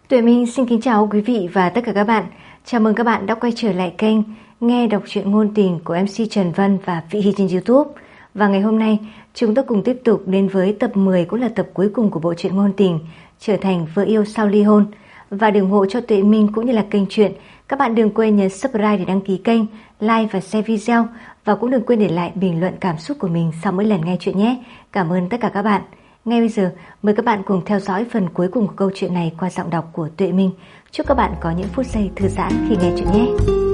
Tuệ Minh xin kính chào quý vị và tất cả các bạn. Chào mừng các bạn đã quay trở lại kênh Nghe đọc truyện ngôn tình của MC Trần Vân và Vị Hy trên YouTube. Và ngày hôm nay chúng ta cùng tiếp tục đến với tập 10, cũng là tập cuối cùng của bộ truyện ngôn tình Trở thành vợ yêu sau ly hôn. Và để ủng hộ cho Tuệ Minh cũng như là kênh truyện, các bạn đừng quên nhấn subscribe để đăng ký kênh, like và share video, và cũng đừng quên để lại bình luận cảm xúc của mình sau mỗi lần nghe chuyện nhé. Cảm ơn tất cả các bạn. Ngay bây giờ, mời các bạn cùng theo dõi phần cuối cùng của câu chuyện này qua giọng đọc của Tuệ Minh. Chúc các bạn có những phút giây thư giãn khi nghe chuyện nhé.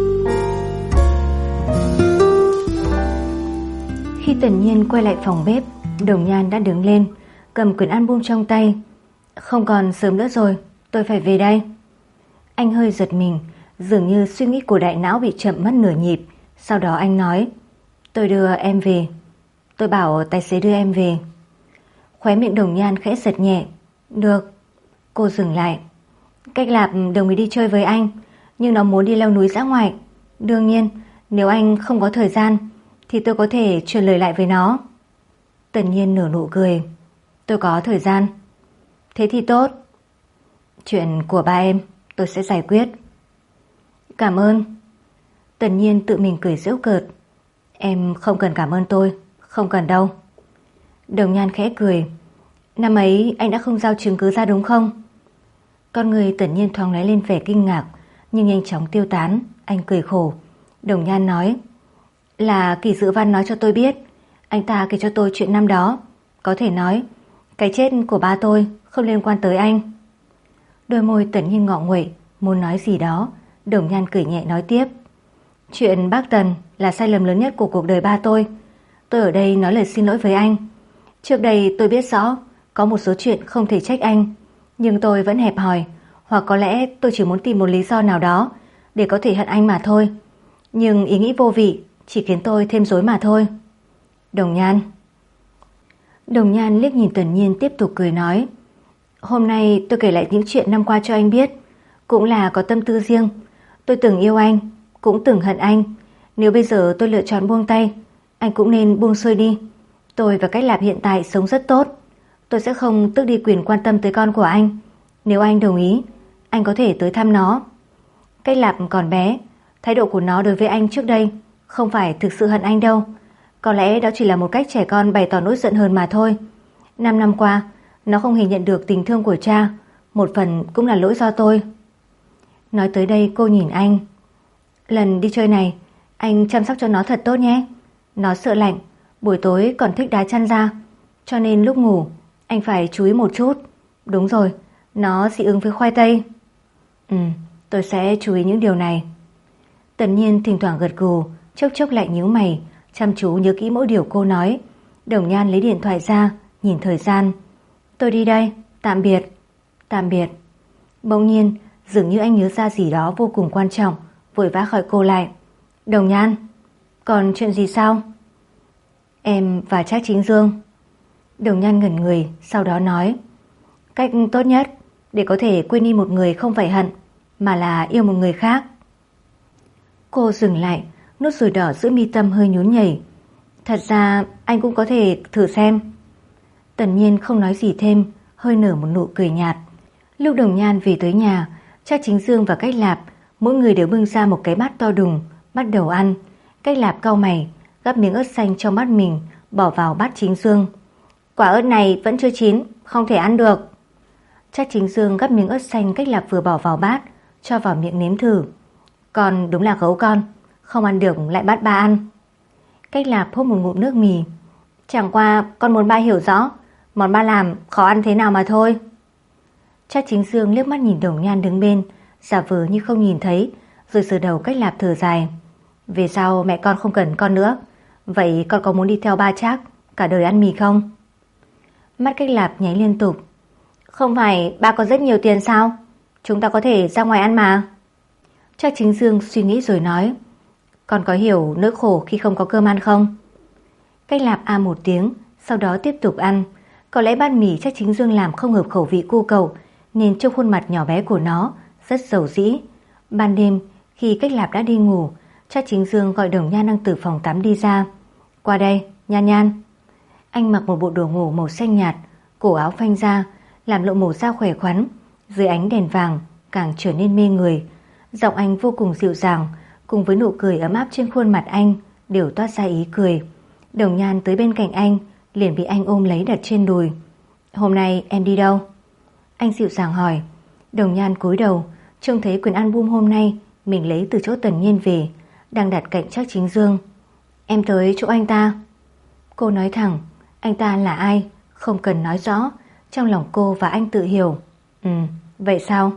Khi Tần Nhiên quay lại phòng bếp, Đồng Nhan đã đứng lên, cầm quyển album trong tay. Không còn sớm nữa rồi, tôi phải về đây. Anh hơi giật mình, dường như suy nghĩ của đại não bị chậm mất nửa nhịp. Sau đó anh nói, tôi đưa em về. Tôi bảo tài xế đưa em về. Khóe miệng Đồng Nhan khẽ giật nhẹ. Được. Cô dừng lại. Cách Lạp đồng ý đi chơi với anh, nhưng nó muốn đi leo núi dã ngoại. Đương nhiên, nếu anh không có thời gian thì tôi có thể truyền lời lại với nó. Tần Nhiên nở nụ cười. Tôi có thời gian. Thế thì tốt. Chuyện của ba em tôi sẽ giải quyết. Cảm ơn. Tần Nhiên tự mình cười giễu cợt. Em không cần cảm ơn tôi. Không cần đâu. Đồng Nhan khẽ cười. Năm ấy anh đã không giao chứng cứ ra đúng không? Con người Tần Nhiên thoáng lóe lên vẻ kinh ngạc, nhưng nhanh chóng tiêu tán. Anh cười khổ. Đồng Nhan nói, là Kỳ Dự Văn nói cho tôi biết. Anh ta kể cho tôi chuyện năm đó. Có thể nói cái chết của ba tôi không liên quan tới anh. Đôi môi Tần Nhiên ngọ nguậy, muốn nói gì đó. Đồng Nhan cười nhẹ nói tiếp, chuyện bác Tần là sai lầm lớn nhất của cuộc đời ba tôi. Tôi ở đây nói lời xin lỗi với anh. Trước đây tôi biết rõ có một số chuyện không thể trách anh, nhưng tôi vẫn hẹp hòi, hoặc có lẽ tôi chỉ muốn tìm một lý do nào đó để có thể hận anh mà thôi. Nhưng ý nghĩ vô vị chỉ khiến tôi thêm rối mà thôi. Đồng Nhan. Đồng Nhan liếc nhìn Tần Nhiên tiếp tục cười nói, hôm nay tôi kể lại những chuyện năm qua cho anh biết, cũng là có tâm tư riêng. Tôi từng yêu anh, cũng từng hận anh. Nếu bây giờ tôi lựa chọn buông tay, anh cũng nên buông xuôi đi. Tôi và Cách Lạp hiện tại sống rất tốt. Tôi sẽ không tước đi quyền quan tâm tới con của anh. Nếu anh đồng ý, anh có thể tới thăm nó. Cách Lạp còn bé, thái độ của nó đối với anh trước đây không phải thực sự hận anh đâu. Có lẽ đó chỉ là một cách trẻ con bày tỏ nỗi giận hờn mà thôi. 5 năm qua, nó không hề nhận được tình thương của cha. Một phần cũng là lỗi do tôi. Nói tới đây cô nhìn anh. Lần đi chơi này, anh chăm sóc cho nó thật tốt nhé. Nó sợ lạnh, buổi tối còn thích đá chăn ra, cho nên lúc ngủ anh phải chú ý một chút. Đúng rồi, nó dị ứng với khoai tây. Tôi sẽ chú ý những điều này. Tần Nhiên thỉnh thoảng gật gù, chốc chốc lại nhíu mày, chăm chú nhớ kỹ mỗi điều cô nói. Đồng Nhan lấy điện thoại ra, nhìn thời gian. Tôi đi đây, tạm biệt. Tạm biệt. Bỗng nhiên, dường như anh nhớ ra gì đó vô cùng quan trọng, vội vã gọi cô lại. Đồng Nhan, còn chuyện gì sao? Em và Trác Chính Dương. Đồng Nhan ngẩn người, sau đó nói, cách tốt nhất để có thể quên đi một người không phải hận, mà là yêu một người khác. Cô dừng lại, nốt ruồi đỏ giữa mi tâm hơi nhún nhảy. Thật ra anh cũng có thể thử xem. Tần Nhiên không nói gì thêm, hơi nở một nụ cười nhạt. Lúc Đồng Nhan về tới nhà, Trác Chính Dương và Cách Lạp mỗi người đều bưng ra một cái bát to đùng, bắt đầu ăn. Cách Lạp cau mày, gắp miếng ớt xanh trong bát mình, bỏ vào bát Chính Dương. Quả ớt này vẫn chưa chín, không thể ăn được. Trác Chính Dương gắp miếng ớt xanh Cách Lạp vừa bỏ vào bát, cho vào miệng nếm thử. Con đúng là gấu con, không ăn được lại bắt ba ăn. Cách Lạp húp một ngụm nước mì. Chẳng qua con muốn ba hiểu rõ món ba làm khó ăn thế nào mà thôi. Trác Chính Dương liếc mắt nhìn Đồng Nhan đứng bên, giả vờ như không nhìn thấy, rồi sờ đầu Cách Lạp thở dài. Về sau mẹ con không cần con nữa, vậy con có muốn đi theo ba Trác cả đời ăn mì không? Mắt Cách Lạp nháy liên tục. Không phải ba có rất nhiều tiền sao? Chúng ta có thể ra ngoài ăn mà. Trác Chính Dương suy nghĩ rồi nói, con có hiểu nỗi khổ khi không có cơm ăn không? Cách Lạp a một tiếng, sau đó tiếp tục ăn. Có lẽ bát mì Trác Chính Dương làm không hợp khẩu vị cô cậu, nên trong khuôn mặt nhỏ bé của nó rất dầu dĩ. Ban đêm, khi Cách Lạp đã đi ngủ, Trác Chính Dương gọi Đồng Nhan đang từ phòng tắm đi ra. Qua đây, Nhan Nhan. Anh mặc một bộ đồ ngủ màu xanh nhạt, cổ áo phanh ra, làm lộ màu da khỏe khoắn. dưới ánh đèn vàng càng trở nên mê người. Giọng anh vô cùng dịu dàng, cùng với nụ cười ấm áp trên khuôn mặt anh đều toát ra ý cười. Đồng Nhan tới bên cạnh anh, liền bị anh ôm lấy đặt trên đùi. Hôm nay em đi đâu? Anh dịu dàng hỏi. Đồng Nhan cúi đầu, trông thấy quyển album hôm nay mình lấy từ chỗ Tần Nhiên về, đang đặt cạnh Trác Chính Dương. Em tới chỗ anh ta. Cô nói thẳng, anh ta là ai không cần nói rõ, trong lòng cô và anh tự hiểu. Vậy sao?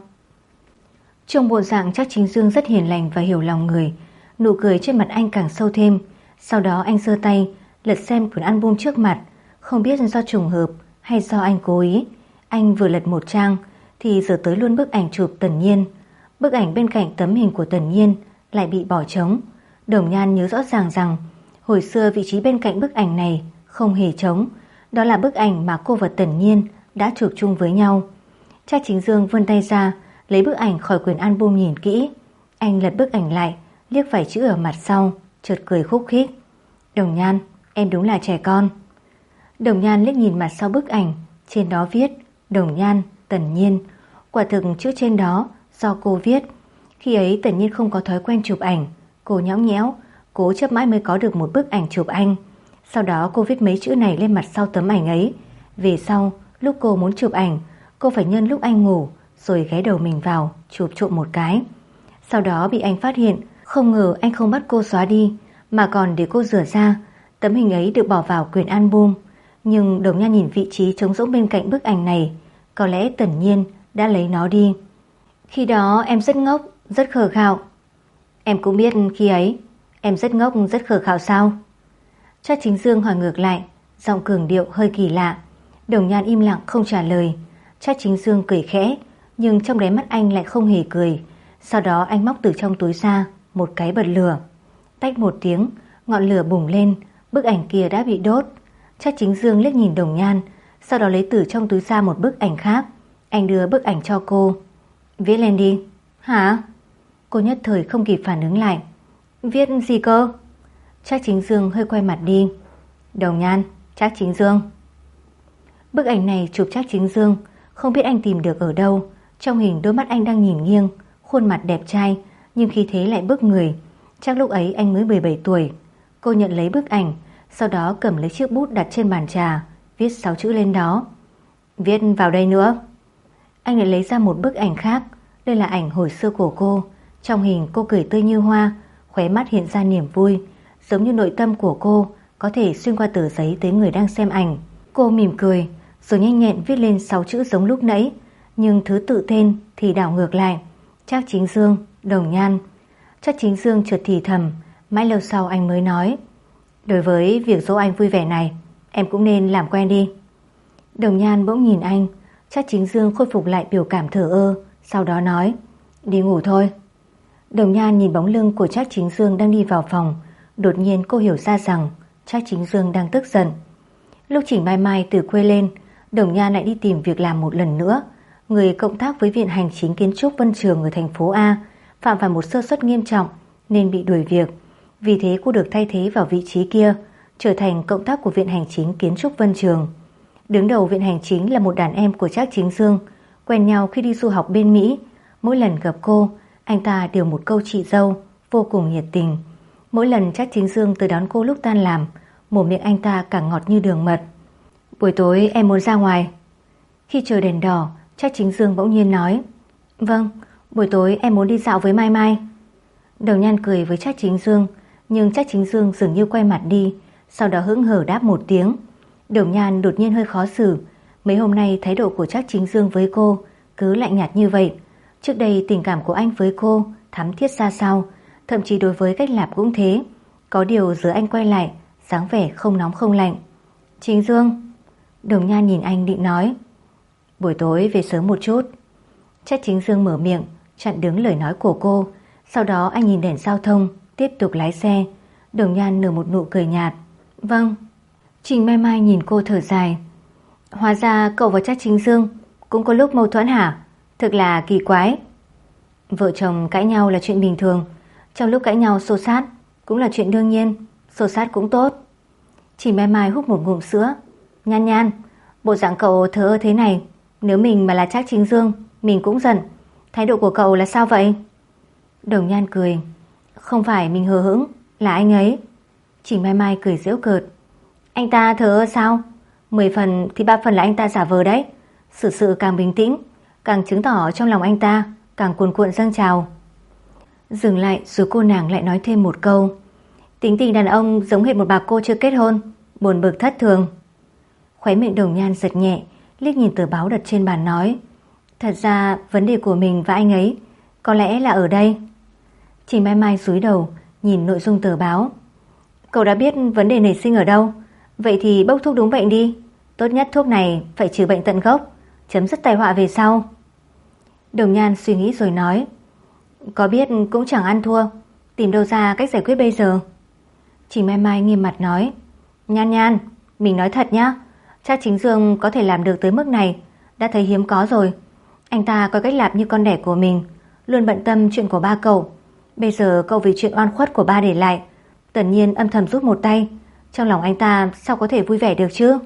Trông bộ dạng Trác Chính Dương rất hiền lành và hiểu lòng người, nụ cười trên mặt anh càng sâu thêm. Sau đó anh giơ tay lật xem quyển album trước mặt, không biết do trùng hợp hay do anh cố ý. Anh vừa lật một trang thì giờ tới luôn bức ảnh chụp Tần Nhiên. Bức ảnh bên cạnh tấm hình của Tần Nhiên lại bị bỏ trống. Đồng Nhan nhớ rõ ràng rằng hồi xưa vị trí bên cạnh bức ảnh này không hề trống. Đó là bức ảnh mà cô và Tần Nhiên đã chụp chung với nhau. Trác Chính Dương vươn tay ra lấy bức ảnh khỏi quyển album nhìn kỹ. Anh lật bức ảnh lại, liếc vài chữ ở mặt sau, chợt cười khúc khích. Đồng Nhan, em đúng là trẻ con. Đồng Nhan liếc nhìn mặt sau bức ảnh, trên đó viết Đồng Nhan, Tần Nhiên. Quả thực chữ trên đó do cô viết. Khi ấy Tần Nhiên không có thói quen chụp ảnh, cô nhõng nhẽo, cố chấp mãi mới có được một bức ảnh chụp anh. Sau đó cô viết mấy chữ này lên mặt sau tấm ảnh ấy. Về sau, lúc cô muốn chụp ảnh, cô phải nhân lúc anh ngủ rồi ghé đầu mình vào chụp trộm một cái. Sau đó bị anh phát hiện, không ngờ anh không bắt cô xóa đi mà còn để cô rửa ra. Tấm hình ấy được bỏ vào quyển album. Nhưng Đồng Nhan nhìn vị trí trống rỗng bên cạnh bức ảnh này, có lẽ Tần Nhiên đã lấy nó đi. Khi đó em rất ngốc, rất khờ khạo. Em cũng biết khi ấy em rất ngốc, rất khờ khạo sao? Trác Chính Dương hỏi ngược lại, giọng cường điệu hơi kỳ lạ. Đồng Nhan im lặng không trả lời. Trác Chính Dương cười khẽ, nhưng trong đáy mắt anh lại không hề cười. Sau đó anh móc từ trong túi ra một cái bật lửa. Tách một tiếng, ngọn lửa bùng lên, bức ảnh kia đã bị đốt. Trác Chính Dương liếc nhìn Đồng Nhan, sau đó lấy từ trong túi ra một bức ảnh khác. Anh đưa bức ảnh cho cô. Viết lên đi. Hả? Cô nhất thời không kịp phản ứng lại. Viết gì cơ? Trác Chính Dương hơi quay mặt đi. Đồng Nhan, Trác Chính Dương. Bức ảnh này chụp Trác Chính Dương, không biết anh tìm được ở đâu. Trong hình đôi mắt anh đang nhìn nghiêng, khuôn mặt đẹp trai, nhưng khí thế lại bức người. Chắc lúc ấy anh mới 17 tuổi. Cô nhận lấy bức ảnh, sau đó cầm lấy chiếc bút đặt trên bàn trà, viết 6 chữ lên đó. Viết vào đây nữa. Anh lại lấy ra một bức ảnh khác. Đây là ảnh hồi xưa của cô. Trong hình cô cười tươi như hoa, khóe mắt hiện ra niềm vui, giống như nội tâm của cô có thể xuyên qua tờ giấy tới người đang xem ảnh. Cô mỉm cười, rồi nhanh nhẹn viết lên 6 chữ giống lúc nãy, nhưng thứ tự tên thì đảo ngược lại. Trác Chính Dương, Đồng Nhan. Trác Chính Dương chợt thì thầm, mãi lâu sau anh mới nói. Đối với việc dỗ anh vui vẻ này, em cũng nên làm quen đi. Đồng Nhan bỗng nhìn anh. Trác Chính Dương khôi phục lại biểu cảm thờ ơ, sau đó nói, đi ngủ thôi. Đồng Nhan nhìn bóng lưng của Trác Chính Dương đang đi vào phòng. Đột nhiên cô hiểu ra rằng Trác Chính Dương đang tức giận. Lúc Trình Mai Mai từ quê lên, Đồng Nhan lại đi tìm việc làm một lần nữa. Người cộng tác với Viện Hành Chính Kiến trúc Vân Trường ở thành phố A phạm phải một sơ suất nghiêm trọng nên bị đuổi việc. Vì thế cô được thay thế vào vị trí kia, trở thành cộng tác của Viện Hành Chính Kiến trúc Vân Trường. Đứng đầu Viện Hành Chính là một đàn em của Trác Chính Dương, quen nhau khi đi du học bên Mỹ. Mỗi lần gặp cô, anh ta đều một câu chị dâu, vô cùng nhiệt tình. Mỗi lần Trác Chính Dương tới đón cô lúc tan làm, mồm miệng anh ta càng ngọt như đường mật. Buổi tối em muốn ra ngoài. Khi chờ đèn đỏ, Trác Chính Dương bỗng nhiên nói, vâng, buổi tối em muốn đi dạo với Mai Mai. Đồng Nhan cười với Trác Chính Dương, nhưng Trác Chính Dương dường như quay mặt đi, sau đó hững hờ đáp một tiếng. Đồng Nhan đột nhiên hơi khó xử. Mấy hôm nay thái độ của Trác Chính Dương với cô cứ lạnh nhạt như vậy. Trước đây tình cảm của anh với cô thắm thiết ra sao, thậm chí đối với Cách Lạp cũng thế. Có điều giờ anh quay lại, dáng vẻ không nóng không lạnh. Chính Dương. Đồng Nhan nhìn anh định nói, buổi tối về sớm một chút. Trác Chính Dương mở miệng chặn đứng lời nói của cô. Sau đó anh nhìn đèn giao thông, tiếp tục lái xe. Đồng Nhan nở một nụ cười nhạt. Vâng. Trình Mai Mai nhìn cô thở dài. Hóa ra cậu và Trác Chính Dương cũng có lúc mâu thuẫn hả? Thực là kỳ quái. Vợ chồng cãi nhau là chuyện bình thường. Trong lúc cãi nhau xô xát cũng là chuyện đương nhiên. Xô xát cũng tốt. Trình Mai Mai hút một ngụm sữa. Nhan Nhan, bộ dạng cậu thờ ơ thế này, nếu mình mà là Trác Chính Dương mình cũng giận. Thái độ của cậu là sao vậy? Đồng Nhan cười. Không phải mình hờ hững, là anh ấy. Trình Mai Mai cười giễu cợt. Anh ta thờ ơ sao? 10 phần thì 3 phần là anh ta giả vờ đấy. Sự càng bình tĩnh, càng chứng tỏ trong lòng anh ta càng cuồn cuộn dâng trào. Dừng lại rồi cô nàng lại nói thêm một câu. Tính tình đàn ông giống hệt một bà cô chưa kết hôn, buồn bực thất thường. Khóe miệng Đồng Nhan giật nhẹ, liếc nhìn tờ báo đặt trên bàn nói. Thật ra vấn đề của mình và anh ấy có lẽ là ở đây. Trình Mai Mai cúi đầu nhìn nội dung tờ báo. Cậu đã biết vấn đề nảy sinh ở đâu, vậy thì bốc thuốc đúng bệnh đi. Tốt nhất thuốc này phải trừ bệnh tận gốc, chấm dứt tai họa về sau. Đồng Nhan suy nghĩ rồi nói. Có biết cũng chẳng ăn thua, tìm đâu ra cách giải quyết bây giờ. Trình Mai Mai nghiêm mặt nói. Nhan Nhan, mình nói thật nhá, chắc Chính Dương có thể làm được tới mức này đã thấy hiếm có rồi. Anh ta có cách làm như con đẻ của mình, luôn bận tâm chuyện của ba cậu. Bây giờ cậu vì chuyện oan khuất của ba để lại, tất nhiên âm thầm giúp một tay. Trong lòng anh ta sao có thể vui vẻ được chứ?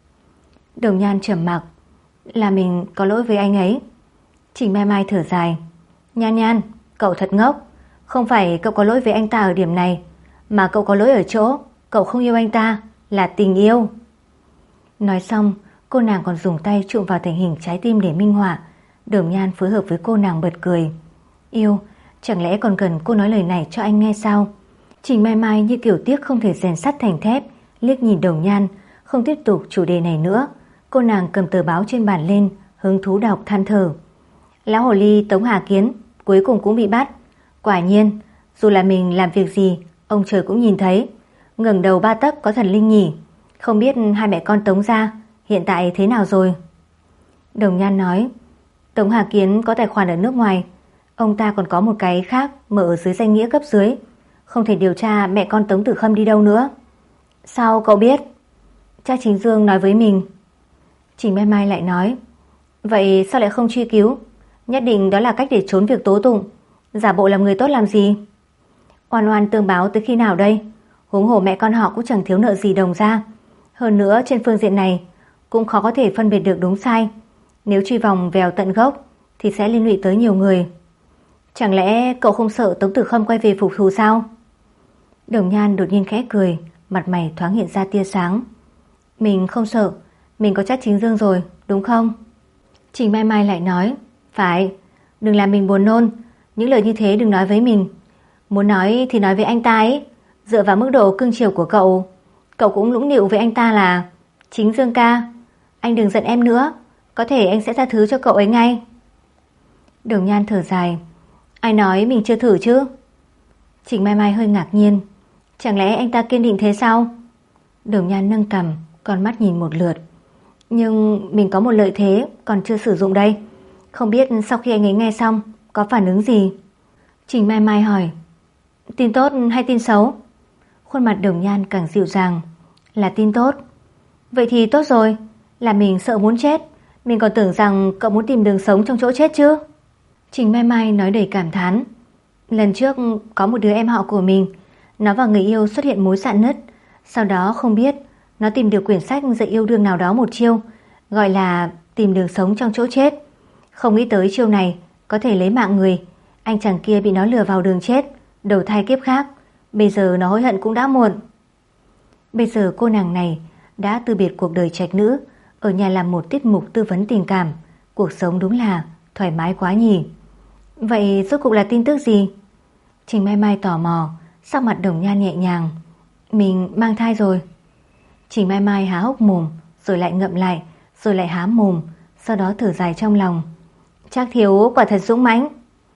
Đồng Nhan trầm mặc. Là mình có lỗi với anh ấy. Trình Mai Mai thở dài. Nhan Nhan, cậu thật ngốc. Không phải cậu có lỗi với anh ta ở điểm này, mà cậu có lỗi ở chỗ cậu không yêu anh ta, là tình yêu. Nói xong, cô nàng còn dùng tay chụm vào thành hình trái tim để minh họa. Đồng Nhan phối hợp với cô nàng bật cười. Yêu, chẳng lẽ còn cần cô nói lời này cho anh nghe sao? Trình Mai Mai như kiểu tiếc không thể rèn sắt thành thép, liếc nhìn Đồng Nhan, không tiếp tục chủ đề này nữa. Cô nàng cầm tờ báo trên bàn lên, hứng thú đọc than thở. Lão hồ ly Tống Hà Kiến cuối cùng cũng bị bắt. Quả nhiên, dù là mình làm việc gì, ông trời cũng nhìn thấy. Ngẩng đầu 3 tấc có thần linh nhỉ. Không biết hai mẹ con Tống gia hiện tại thế nào rồi? Đồng Nhan nói. Tống Hà Kiến có tài khoản ở nước ngoài, ông ta còn có một cái khác mở ở dưới danh nghĩa cấp dưới, không thể điều tra mẹ con Tống Tử Khâm đi đâu nữa. Sao cậu biết? Chắc Chính Dương nói với mình. Trình Mai Mai lại nói. Vậy sao lại không truy cứu? Nhất định đó là cách để trốn việc tố tụng, giả bộ làm người tốt làm gì? Oan oan tương báo tới khi nào đây? Huống hồ mẹ con họ cũng chẳng thiếu nợ gì Đồng gia. Hơn nữa trên phương diện này cũng khó có thể phân biệt được đúng sai. Nếu truy vòng vèo tận gốc thì sẽ liên lụy tới nhiều người. Chẳng lẽ cậu không sợ Tống Tử Khâm quay về phục thù sao? Đồng Nhan đột nhiên khẽ cười, mặt mày thoáng hiện ra tia sáng. Mình không sợ, mình có chắc Chính Dương rồi, đúng không? Trình Mai Mai lại nói. Phải, đừng làm mình buồn nôn. Những lời như thế đừng nói với mình. Muốn nói thì nói với anh ta ấy. Dựa vào mức độ cưng chiều của cậu, cậu cũng nũng nịu với anh ta là Chính Dương ca, anh đừng giận em nữa, có thể anh sẽ tha thứ cho cậu ấy ngay. Đồng Nhan thở dài. Ai nói mình chưa thử chứ? Trình Mai Mai hơi ngạc nhiên. Chẳng lẽ anh ta kiên định thế sao? Đồng Nhan nâng cằm, con mắt nhìn một lượt. Nhưng mình có một lợi thế còn chưa sử dụng đây. Không biết sau khi anh ấy nghe xong có phản ứng gì? Trình Mai Mai hỏi. Tin tốt hay tin xấu? Khuôn mặt Đồng Nhan càng dịu dàng. Là tin tốt. Vậy thì tốt rồi. Là mình sợ muốn chết, mình còn tưởng rằng cậu muốn tìm đường sống trong chỗ chết chứ. Trình Mai Mai nói đầy cảm thán. Lần trước có một đứa em họ của mình, nó và người yêu xuất hiện mối rạn nứt. Sau đó không biết nó tìm được quyển sách dạy yêu đương nào đó một chiêu, gọi là tìm đường sống trong chỗ chết. Không nghĩ tới chiêu này có thể lấy mạng người. Anh chàng kia bị nó lừa vào đường chết, đầu thai kiếp khác. Bây giờ nó hối hận cũng đã muộn. Bây giờ cô nàng này đã từ biệt cuộc đời trạch nữ, ở nhà làm một tiết mục tư vấn tình cảm. Cuộc sống đúng là thoải mái quá nhỉ. Vậy rốt cuộc là tin tức gì? Trình Mai Mai tò mò, sắc mặt Đồng Nhan nhẹ nhàng. Mình mang thai rồi. Trình Mai Mai há hốc mồm, rồi lại ngậm lại, rồi lại há mồm, sau đó thở dài trong lòng. Chắc Thiếu quả thật dũng mãnh.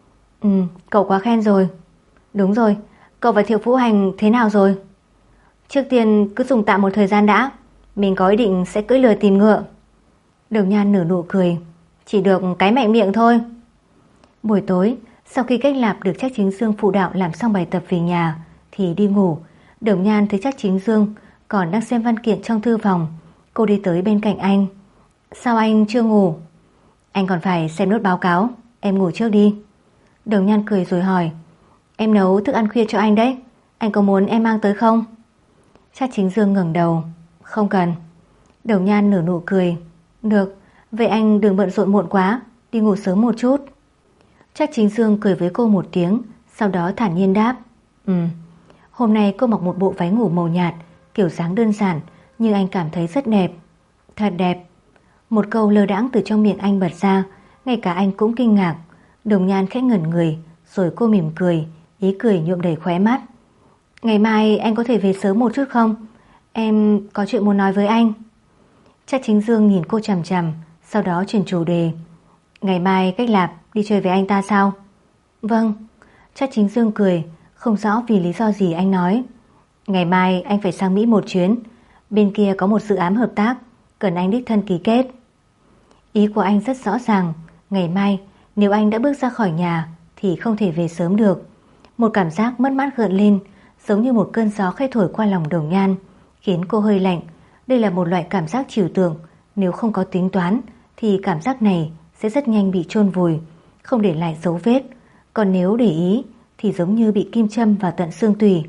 Cậu quá khen rồi. Đúng rồi, cậu và Thiệu Vũ Hành thế nào rồi? Trước tiên cứ dùng tạm một thời gian đã, mình có ý định sẽ cưỡi lừa tìm ngựa. Đồng Nhan nở nụ cười. Chỉ được cái mạnh miệng thôi. Buổi tối, sau khi Cách Lạp được Trác Chính Dương phụ đạo làm xong bài tập về nhà thì đi ngủ. Đồng Nhan thấy Trác Chính Dương còn đang xem văn kiện trong thư phòng. Cô đi tới bên cạnh anh. Sao anh chưa ngủ? Anh còn phải xem nốt báo cáo, em ngủ trước đi. Đồng Nhan cười rồi hỏi. Em nấu thức ăn khuya cho anh đấy, anh có muốn em mang tới không? Trác Chính Dương ngẩng đầu. Không cần. Đồng Nhan nở nụ cười. Được, vậy anh đừng bận rộn muộn quá, đi ngủ sớm một chút. Trác Chính Dương cười với cô một tiếng, sau đó thản nhiên đáp: Hôm nay cô mặc một bộ váy ngủ màu nhạt, kiểu dáng đơn giản, nhưng anh cảm thấy rất đẹp. Thật đẹp. Một câu lơ đãng từ trong miệng anh bật ra, ngay cả anh cũng kinh ngạc. Đồng Nhan khẽ ngẩn người, rồi cô mỉm cười, ý cười nhuộm đầy khóe mắt. Ngày mai anh có thể về sớm một chút không? Em có chuyện muốn nói với anh. Trác Chính Dương nhìn cô chằm chằm, sau đó chuyển chủ đề. Ngày mai Cách Lạp đi chơi với anh ta sao? Vâng. Trác Chính Dương cười, không rõ vì lý do gì anh nói. Ngày mai anh phải sang Mỹ một chuyến, bên kia có một dự án hợp tác, cần anh đích thân ký kết. Ý của anh rất rõ ràng, ngày mai nếu anh đã bước ra khỏi nhà thì không thể về sớm được. Một cảm giác mất mát gợn lên, giống như một cơn gió khẽ thổi qua lòng Đồng Nhan, khiến cô hơi lạnh. Đây là một loại cảm giác trừu tượng, nếu không có tính toán thì cảm giác này sẽ rất nhanh bị chôn vùi, không để lại dấu vết. Còn nếu để ý thì giống như bị kim châm vào tận xương tủy.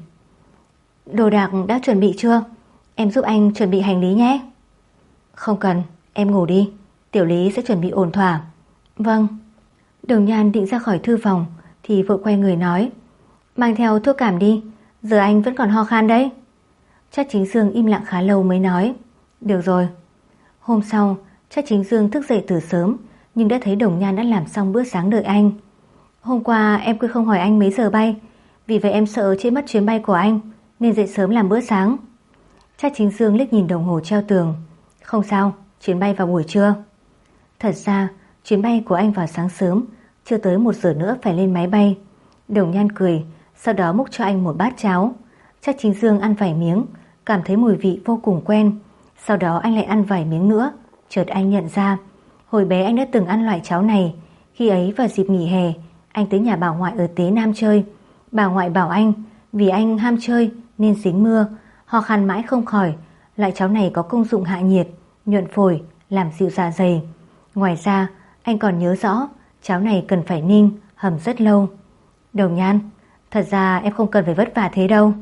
Đồ đạc đã chuẩn bị chưa? Em giúp anh chuẩn bị hành lý nhé. Không cần, em ngủ đi, Tiểu Lý sẽ chuẩn bị ổn thỏa. Vâng. Đồng Nhan định ra khỏi thư phòng thì vội quay người nói: Mang theo thuốc cảm đi, giờ anh vẫn còn ho khan đấy. Trác Chính Dương im lặng khá lâu mới nói: Được rồi. Hôm sau, Trác Chính Dương thức dậy từ sớm, nhưng đã thấy Đồng Nhan đã làm xong bữa sáng đợi anh. Hôm qua em quên không hỏi anh mấy giờ bay, vì vậy em sợ trễ mất chuyến bay của anh, nên dậy sớm làm bữa sáng. Trác Chính Dương liếc nhìn đồng hồ treo tường. Không sao, chuyến bay vào buổi trưa. Thật ra chuyến bay của anh vào sáng sớm, chưa tới 1 giờ nữa phải lên máy bay. Đồng Nhan cười, sau đó múc cho anh một bát cháo. Trác Chính Dương ăn vài miếng, cảm thấy mùi vị vô cùng quen. Sau đó anh lại ăn vài miếng nữa. Chợt anh nhận ra, hồi bé anh đã từng ăn loại cháo này. Khi ấy vào dịp nghỉ hè, anh tới nhà bà ngoại ở Tế Nam chơi. Bà ngoại bảo anh, vì anh ham chơi nên dính mưa, ho khan mãi không khỏi. Loại cháo này có công dụng hạ nhiệt, nhuận phổi, làm dịu dạ dày. Ngoài ra, anh còn nhớ rõ cháo này cần phải ninh, hầm rất lâu. Đồng Nhan, thật ra em không cần phải vất vả thế đâu.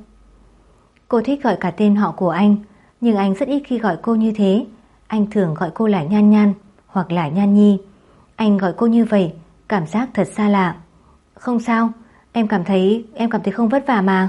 Cô thích gọi cả tên họ của anh, nhưng anh rất ít khi gọi cô như thế. Anh thường gọi cô là Nhan Nhan hoặc là Nhan Nhi. Anh gọi cô như vậy, cảm giác thật xa lạ. Không sao, em cảm thấy không vất vả mà.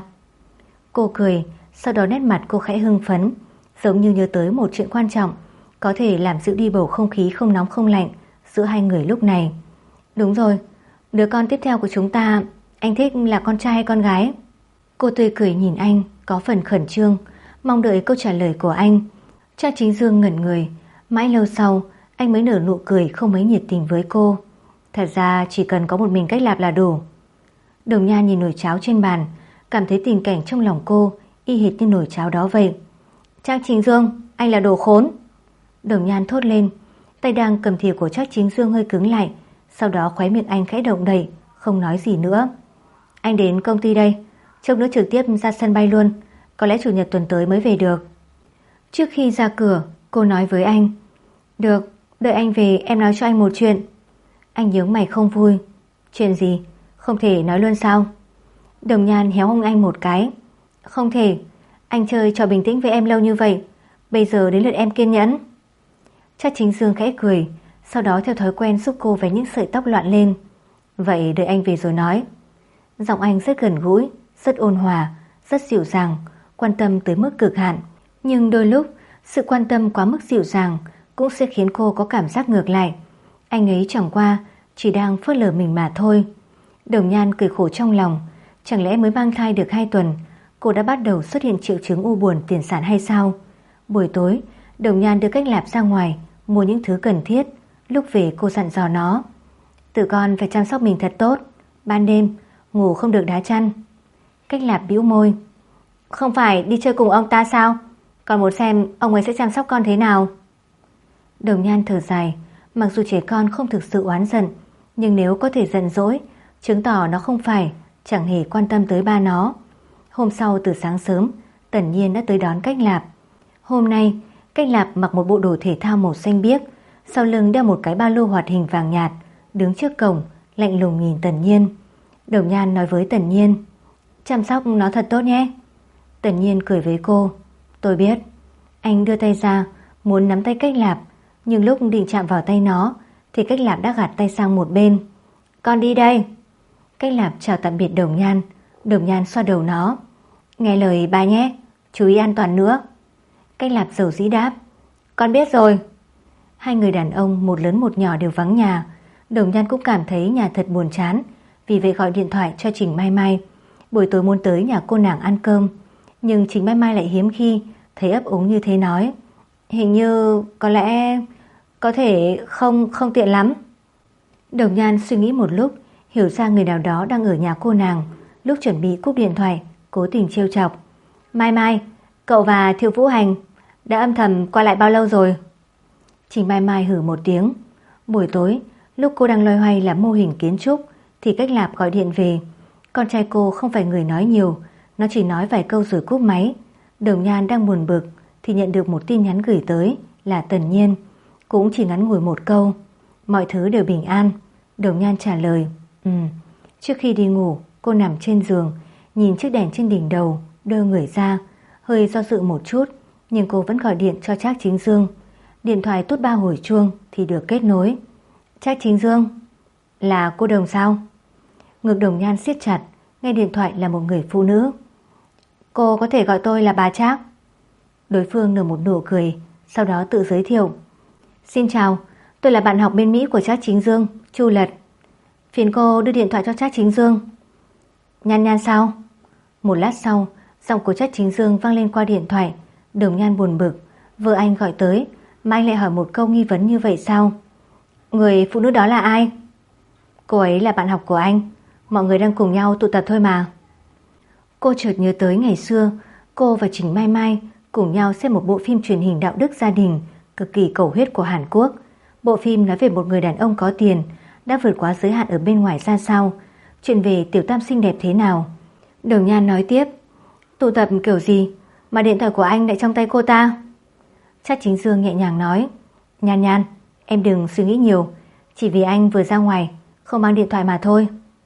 Cô cười, sau đó nét mặt cô khẽ hưng phấn, giống như nhớ tới một chuyện quan trọng, có thể làm dịu đi bầu không khí không nóng không lạnh giữa hai người lúc này. Đúng rồi, đứa con tiếp theo của chúng ta, anh thích là con trai hay con gái? Cô tươi cười nhìn anh, có phần khẩn trương, mong đợi câu trả lời của anh. Trác Chính Dương ngẩn người, mãi lâu sau anh mới nở nụ cười không mấy nhiệt tình với cô. Thật ra chỉ cần có một mình Cách Lạp là đủ. Đồng Nhan nhìn nồi cháo trên bàn, cảm thấy tình cảnh trong lòng cô y hệt như nồi cháo đó vậy. Trác Chính Dương, anh là đồ khốn. Đồng Nhan thốt lên, tay đang cầm thìa của Trác Chính Dương hơi cứng lại, sau đó khóe miệng anh khẽ động đậy, không nói gì nữa. Anh đến công ty đây, chốc nữa trực tiếp ra sân bay luôn, có lẽ chủ nhật tuần tới mới về được. Trước khi ra cửa, cô nói với anh: Được, đợi anh về em nói cho anh một chuyện. Anh nhướng mày không vui. Chuyện gì? Không thể nói luôn sao? Đồng Nhan héo hông anh một cái. Không thể, anh chơi trò bình tĩnh với em lâu như vậy, bây giờ đến lượt em kiên nhẫn. Trác Chính Dương khẽ cười, sau đó theo thói quen giúp cô vén những sợi tóc loạn lên. Vậy đợi anh về rồi nói. Giọng anh rất gần gũi, rất ôn hòa, rất dịu dàng, quan tâm tới mức cực hạn. Nhưng đôi lúc sự quan tâm quá mức dịu dàng cũng sẽ khiến cô có cảm giác ngược lại. Anh ấy chẳng qua chỉ đang phớt lờ mình mà thôi. Đồng Nhan cười khổ trong lòng. Chẳng lẽ mới mang thai được 2 tuần cô đã bắt đầu xuất hiện triệu chứng u buồn tiền sản hay sao? Buổi tối Đồng Nhan đưa Cách Lạp ra ngoài mua những thứ cần thiết. Lúc về cô dặn dò nó: Tự con phải chăm sóc mình thật tốt, ban đêm ngủ không được đá chăn. Cách Lạp bĩu môi: Không phải đi chơi cùng ông ta sao? Con muốn xem ông ấy sẽ chăm sóc con thế nào. Đồng Nhan thở dài, mặc dù trẻ con không thực sự oán giận, nhưng nếu có thể giận dỗi, chứng tỏ nó không phải chẳng hề quan tâm tới ba nó. Hôm sau từ sáng sớm, Tần Nhiên đã tới đón Cách Lạp. Hôm nay Cách Lạp mặc một bộ đồ thể thao màu xanh biếc, sau lưng đeo một cái ba lô hoạt hình vàng nhạt, đứng trước cổng lạnh lùng nhìn Tần Nhiên. Đồng Nhan nói với Tần Nhiên: Chăm sóc nó thật tốt nhé. Tần Nhiên cười với cô: Tôi biết. Anh đưa tay ra muốn nắm tay Cách Lạp, nhưng lúc định chạm vào tay nó thì Cách Lạp đã gạt tay sang một bên. Con đi đây. Cách Lạp chào tạm biệt Đồng Nhan. Đồng Nhan xoa đầu nó. Nghe lời ba nhé, chú ý an toàn nữa. Cách Lạp dầu dĩ đáp. Con biết rồi. Hai người đàn ông một lớn một nhỏ đều vắng nhà. Đồng Nhan cũng cảm thấy nhà thật buồn chán, vì vậy gọi điện thoại cho Trình Mai Mai. Buổi tối muốn tới nhà cô nàng ăn cơm, nhưng Trình Mai Mai lại hiếm khi thấy ấp úng như thế, nói hình như có lẽ có thể không tiện lắm. Đồng Nhan suy nghĩ một lúc, hiểu ra người nào đó đang ở nhà cô nàng. Lúc chuẩn bị cúp điện thoại, cố tình trêu chọc. Mai Mai, cậu và Thiệu Vũ Hành đã âm thầm qua lại bao lâu rồi? Trình Mai Mai hử một tiếng. Buổi tối, lúc cô đang loay hoay làm mô hình kiến trúc thì Cách Lạp gọi điện về. Con trai cô không phải người nói nhiều, nó chỉ nói vài câu rồi cúp máy. Đồng Nhan đang buồn bực thì nhận được một tin nhắn gửi tới là Tần Nhiên. Cũng chỉ ngắn ngủi một câu. Mọi thứ đều bình an. Đồng Nhan trả lời Trước khi đi ngủ, cô nằm trên giường, nhìn chiếc đèn trên đỉnh đầu, đơ người ra, hơi do dự một chút, nhưng cô vẫn gọi điện cho Trác Chính Dương. Điện thoại tút 3 hồi chuông thì được kết nối. Trác Chính Dương, là cô Đồng sao? Ngực Đồng Nhan siết chặt, nghe điện thoại là một người phụ nữ. Cô có thể gọi tôi là bà Trác. Đối phương nở một nụ cười, sau đó tự giới thiệu. Xin chào, tôi là bạn học bên Mỹ của Trác Chính Dương, Chu Lật. Phiền cô đưa điện thoại cho Trác Chính Dương. Nhan Nhan sao? Một lát sau, giọng của Trác Chính Dương vang lên qua điện thoại. Đồng Nhan buồn bực, vợ anh gọi tới mà anh lại hỏi một câu nghi vấn như vậy sao? Người phụ nữ đó là ai? Cô ấy là bạn học của anh, mọi người đang cùng nhau tụ tập thôi mà. Cô chợt nhớ tới ngày xưa cô và Trình Mai Mai cùng nhau xem một bộ phim truyền hình đạo đức gia đình cực kỳ cầu huyết của Hàn Quốc. Bộ phim nói về một người đàn ông có tiền đã vượt quá giới hạn ở bên ngoài ra sao, chuyện về tiểu tam xinh đẹp thế nào. Đồng Nhan nói tiếp. Tụ tập kiểu gì mà điện thoại của anh lại trong tay cô ta? Trác Chính Dương nhẹ nhàng nói. Nhan Nhan, em đừng suy nghĩ nhiều, chỉ vì anh vừa ra ngoài không mang điện thoại mà thôi.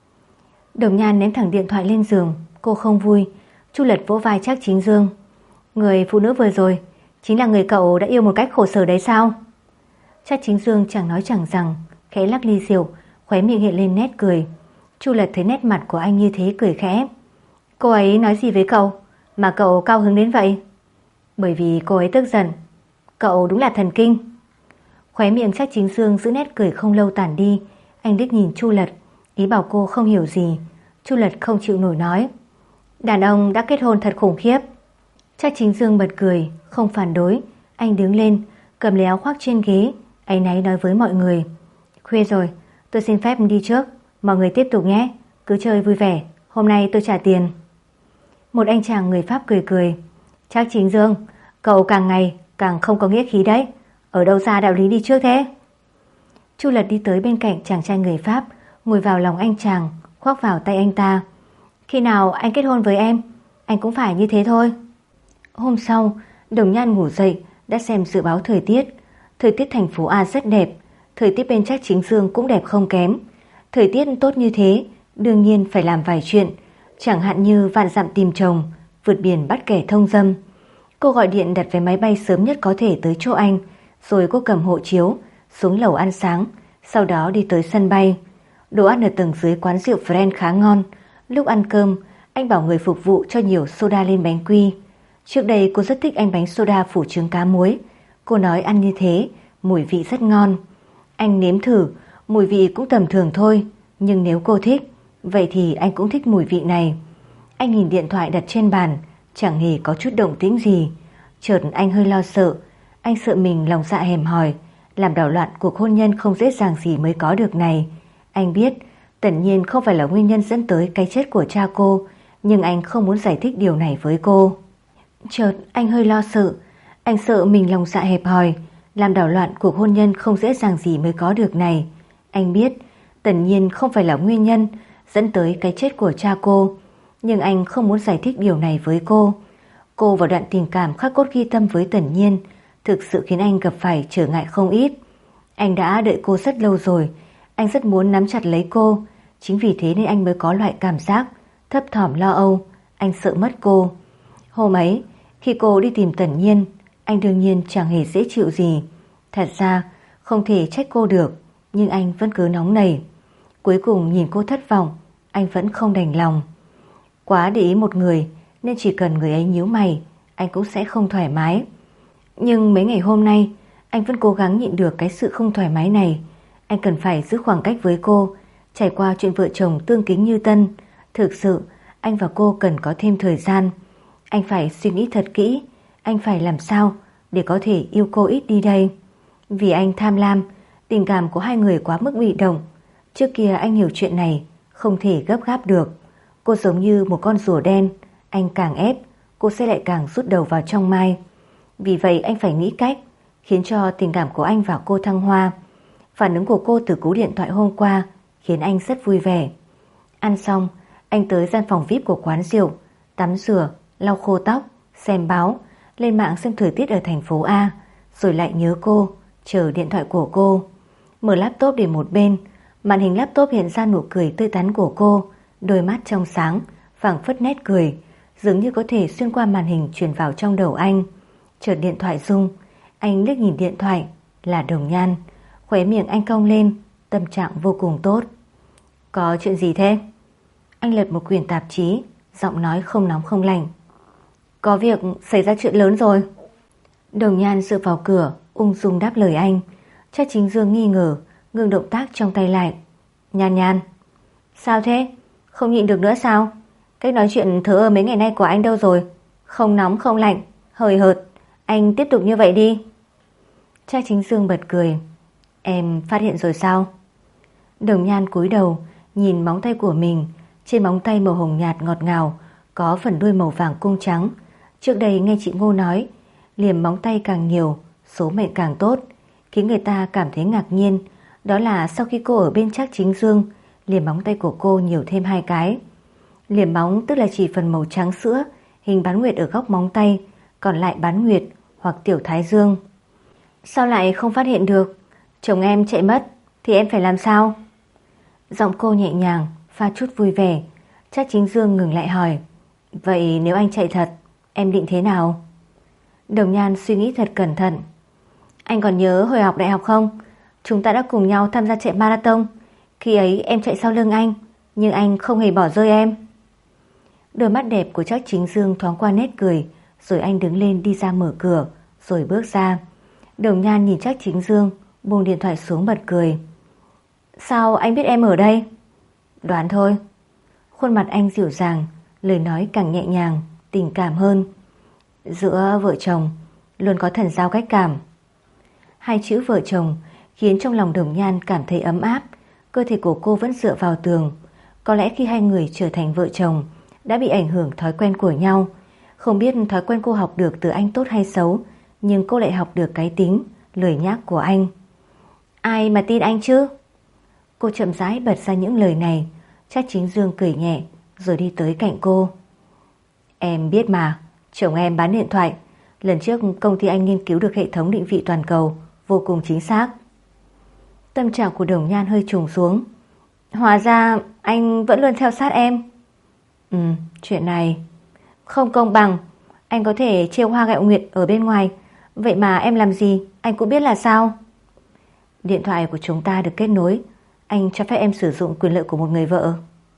Đồng Nhan ném thẳng điện thoại lên giường. Cô không vui. Chu Lật vỗ vai Trác Chính Dương. Người phụ nữ vừa rồi chính là người cậu đã yêu một cách khổ sở đấy sao? Trác Chính Dương chẳng nói chẳng rằng, khẽ lắc ly rượu, khóe miệng hiện lên nét cười. Chu Lật thấy nét mặt của anh như thế cười khẽ. Cô ấy nói gì với cậu mà cậu cao hứng đến vậy? Bởi vì cô ấy tức giận. Cậu đúng là thần kinh. Khóe miệng Trác Chính Dương giữ nét cười không lâu tản đi. Anh liếc nhìn Chu Lật, ý bảo cô không hiểu gì. Chu Lật không chịu nổi nói. Đàn ông đã kết hôn thật khủng khiếp. Trác Chính Dương bật cười, không phản đối. Anh đứng lên, cầm lấy áo khoác trên ghế, áy náy nói với mọi người. Khuya rồi, tôi xin phép đi trước. Mọi người tiếp tục nhé, cứ chơi vui vẻ, hôm nay tôi trả tiền. Một anh chàng người Pháp cười cười. Trác Chính Dương, cậu càng ngày càng không có nghĩa khí đấy. Ở đâu ra đạo lý đi trước thế? Chu Lật đi tới bên cạnh chàng trai người Pháp, ngồi vào lòng anh chàng, khoác vào tay anh ta. Khi nào anh kết hôn với em, anh cũng phải như thế thôi. Hôm sau, Đồng Nhan ngủ dậy đã xem dự báo thời tiết. Thời tiết thành phố A rất đẹp, thời tiết bên Trác Chính Dương cũng đẹp không kém. Thời tiết tốt như thế, đương nhiên phải làm vài chuyện, chẳng hạn như vạn dặm tìm chồng, vượt biển bắt kẻ thông dâm. Cô gọi điện đặt vé máy bay sớm nhất có thể tới chỗ anh, rồi cô cầm hộ chiếu, xuống lầu ăn sáng, sau đó đi tới sân bay. Đồ ăn ở tầng dưới quán rượu Friend khá ngon. Lúc ăn cơm, anh bảo người phục vụ cho nhiều soda lên bánh quy. Trước đây cô rất thích ăn bánh soda phủ trứng cá muối. Cô nói ăn như thế, mùi vị rất ngon. Anh nếm thử, mùi vị cũng tầm thường thôi, nhưng nếu cô thích, vậy thì anh cũng thích mùi vị này. Anh nhìn điện thoại đặt trên bàn, chẳng hề có chút động tĩnh gì. Chợt anh hơi lo sợ. Anh sợ mình lòng dạ hẹp hòi, làm đảo loạn cuộc hôn nhân không dễ dàng gì mới có được này. Anh biết Tần Nhiên không phải là nguyên nhân dẫn tới cái chết của cha cô, nhưng anh không muốn giải thích điều này với cô. Chợt anh hơi lo sợ. Anh sợ mình lòng dạ hẹp hòi, làm đảo loạn cuộc hôn nhân không dễ dàng gì mới có được này. Anh biết Tần Nhiên không phải là nguyên nhân dẫn tới cái chết của cha cô, nhưng anh không muốn giải thích điều này với cô. Cô và đoạn tình cảm khắc cốt ghi tâm với Tần Nhiên thực sự khiến anh gặp phải trở ngại không ít. Anh đã đợi cô rất lâu rồi, anh rất muốn nắm chặt lấy cô. Chính vì thế nên anh mới có loại cảm giác thấp thỏm lo âu. Anh sợ mất cô. Hôm ấy, khi cô đi tìm Tần Nhiên, anh đương nhiên chẳng hề dễ chịu gì. Thật ra, không thể trách cô được. nhưng anh vẫn cứ nóng nảy. Cuối cùng nhìn cô thất vọng, anh vẫn không đành lòng. Quá để ý một người nên chỉ cần người ấy nhíu mày, anh cũng sẽ không thoải mái. Nhưng mấy ngày hôm nay, anh vẫn cố gắng nhịn được cái sự không thoải mái này. Anh cần phải giữ khoảng cách với cô. Trải qua chuyện vợ chồng tương kính như tân, thực sự anh và cô cần có thêm thời gian. Anh phải suy nghĩ thật kỹ, anh phải làm sao để có thể yêu cô ít đi đây. Vì anh tham lam, tình cảm của hai người quá mức bị động. Trước kia anh hiểu chuyện này, không thể gấp gáp được. Cô giống như một con rùa đen, anh càng ép, cô sẽ lại càng rút đầu vào trong mai. Vì vậy anh phải nghĩ cách khiến cho tình cảm của anh và cô thăng hoa. Phản ứng của cô từ cú điện thoại hôm qua khiến anh rất vui vẻ. Ăn xong, anh tới gian phòng VIP của quán rượu, tắm rửa, lau khô tóc, xem báo, lên mạng xem thời tiết ở thành phố A, rồi lại nhớ cô, chờ điện thoại của cô. Mở laptop để một bên, màn hình laptop hiện ra nụ cười tươi tắn của cô, đôi mắt trong sáng, phảng phất nét cười, dường như có thể xuyên qua màn hình truyền vào trong đầu anh. Chợt điện thoại rung, anh liếc nhìn điện thoại, là Đồng Nhan. Khóe miệng anh cong lên, tâm trạng vô cùng tốt. Có chuyện gì thế? Anh lật một quyển tạp chí, giọng nói không nóng không lạnh. Có việc xảy ra chuyện lớn rồi. Đồng Nhan dựa vào cửa, ung dung đáp lời anh. Chắc Chính Dương nghi ngờ, ngừng động tác trong tay lại. Nhan Nhan, sao thế? Không nhịn được nữa sao? Cách nói chuyện thờ ơ mấy ngày nay của anh đâu rồi? Không nóng không lạnh, hời hợt. Anh tiếp tục như vậy đi. Chắc Chính Dương bật cười. Em phát hiện rồi sao? Đồng Nhan cúi đầu, nhìn móng tay của mình. Trên móng tay màu hồng nhạt ngọt ngào, có phần đuôi màu vàng cung trắng. Trước đây nghe chị Ngô nói, liềm móng tay càng nhiều, số mệnh càng tốt, khiến người ta cảm thấy ngạc nhiên. Đó là sau khi cô ở bên Trác Chính Dương, liềm móng tay của cô nhiều thêm 2 cái. Liềm móng tức là chỉ phần màu trắng sữa, hình bán nguyệt ở góc móng tay, còn lại bán nguyệt hoặc tiểu thái dương. Sao lại không phát hiện được? Chồng em chạy mất thì em phải làm sao? Giọng cô nhẹ nhàng, pha chút vui vẻ. Trác Chính Dương ngừng lại hỏi, vậy nếu anh chạy thật, em định thế nào? Đồng Nhan suy nghĩ thật cẩn thận. Anh còn nhớ hồi học đại học không? Chúng ta đã cùng nhau tham gia chạy marathon. Khi ấy em chạy sau lưng anh, nhưng anh không hề bỏ rơi em. Đôi mắt đẹp của Trác Chính Dương thoáng qua nét cười, rồi anh đứng lên đi ra mở cửa, rồi bước ra. Đồng Nhan nhìn Trác Chính Dương, buông điện thoại xuống bật cười. Sao anh biết em ở đây? Đoán thôi. Khuôn mặt anh dịu dàng, lời nói càng nhẹ nhàng, tình cảm hơn. Giữa vợ chồng luôn có thần giao cách cảm. 2 chữ vợ chồng khiến trong lòng Đồng Nhan cảm thấy ấm áp. Cơ thể của cô vẫn dựa vào tường. Có lẽ khi hai người trở thành vợ chồng đã bị ảnh hưởng thói quen của nhau. Không biết thói quen cô học được từ anh tốt hay xấu, nhưng cô lại học được cái tính lười nhác của anh. Ai mà tin anh chứ? Cô chậm rãi bật ra những lời này. Trác Chính Dương cười nhẹ rồi đi tới cạnh cô. Em biết mà, chồng em bán điện thoại. Lần trước công ty anh nghiên cứu được hệ thống định vị toàn cầu vô cùng chính xác. Tâm trạng của Đồng Nhan hơi trùng xuống. Hóa ra anh vẫn luôn theo sát em. Chuyện này không công bằng. Anh có thể trêu hoa gạo nguyệt ở bên ngoài, vậy mà em làm gì anh cũng biết là sao? Điện thoại của chúng ta được kết nối, anh cho phép em sử dụng quyền lợi của một người vợ.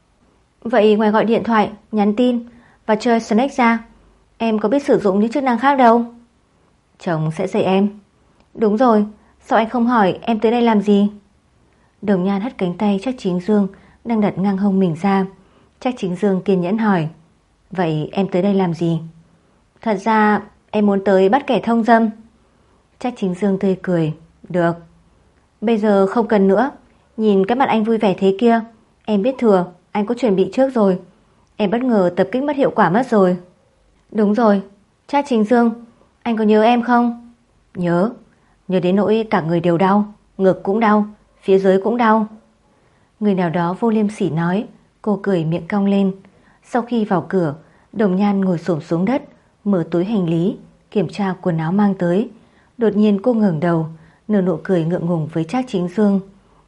Vậy ngoài gọi điện thoại, nhắn tin và chơi Snake ra, em có biết sử dụng những chức năng khác đâu. Chồng sẽ dạy em. Đúng rồi, sao anh không hỏi em tới đây làm gì? Đồng Nhan hất cánh tay Trác Chính Dương đang đặt ngang hông mình ra. Trác Chính Dương kiên nhẫn hỏi, vậy em tới đây làm gì? Thật ra em muốn tới bắt kẻ thông dâm. Trác Chính Dương tươi cười, được. Bây giờ không cần nữa. Nhìn cái mặt anh vui vẻ thế kia, em biết thừa anh có chuẩn bị trước rồi. Em bất ngờ tập kích mất hiệu quả mất rồi. Đúng rồi, Trác Chính Dương, anh có nhớ em không? Nhớ, nhớ đến nỗi cả người đều đau, ngực cũng đau, phía dưới cũng đau. Người nào đó vô liêm sỉ nói. Cô cười miệng cong lên. Sau khi vào cửa, Đồng Nhan ngồi xổm xuống đất, mở túi hành lý, kiểm tra quần áo mang tới. Đột nhiên cô ngẩng đầu, nở nụ cười ngượng ngùng với Trác Chính Dương.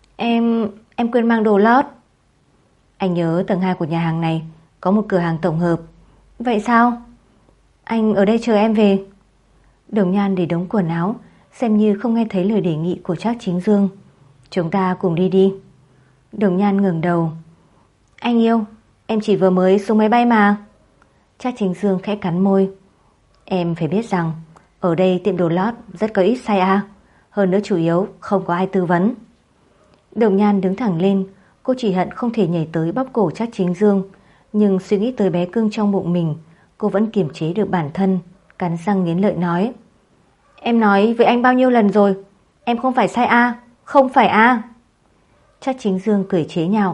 Em quên mang đồ lót. Anh nhớ tầng 2 của nhà hàng này có một cửa hàng tổng hợp. Vậy sao? Anh ở đây chờ em về. Đồng Nhan để đống quần áo, xem như không nghe thấy lời đề nghị của Trác Chính Dương. Chúng ta cùng đi đi. Đồng Nhan ngẩng đầu. Anh yêu, em chỉ vừa mới xuống máy bay mà. Trác Chính Dương khẽ cắn môi. Em phải biết rằng ở đây tiệm đồ lót rất có ít size A, hơn nữa chủ yếu không có ai tư vấn. Đồng Nhan đứng thẳng lên. Cô chỉ hận không thể nhảy tới bóp cổ Trác Chính Dương, nhưng suy nghĩ tới bé cưng trong bụng mình, cô vẫn kiềm chế được bản thân, cắn răng nghiến lợi nói. Em nói với anh bao nhiêu lần rồi, em không phải size A, không phải A. Trác Chính Dương cười chế nhạo.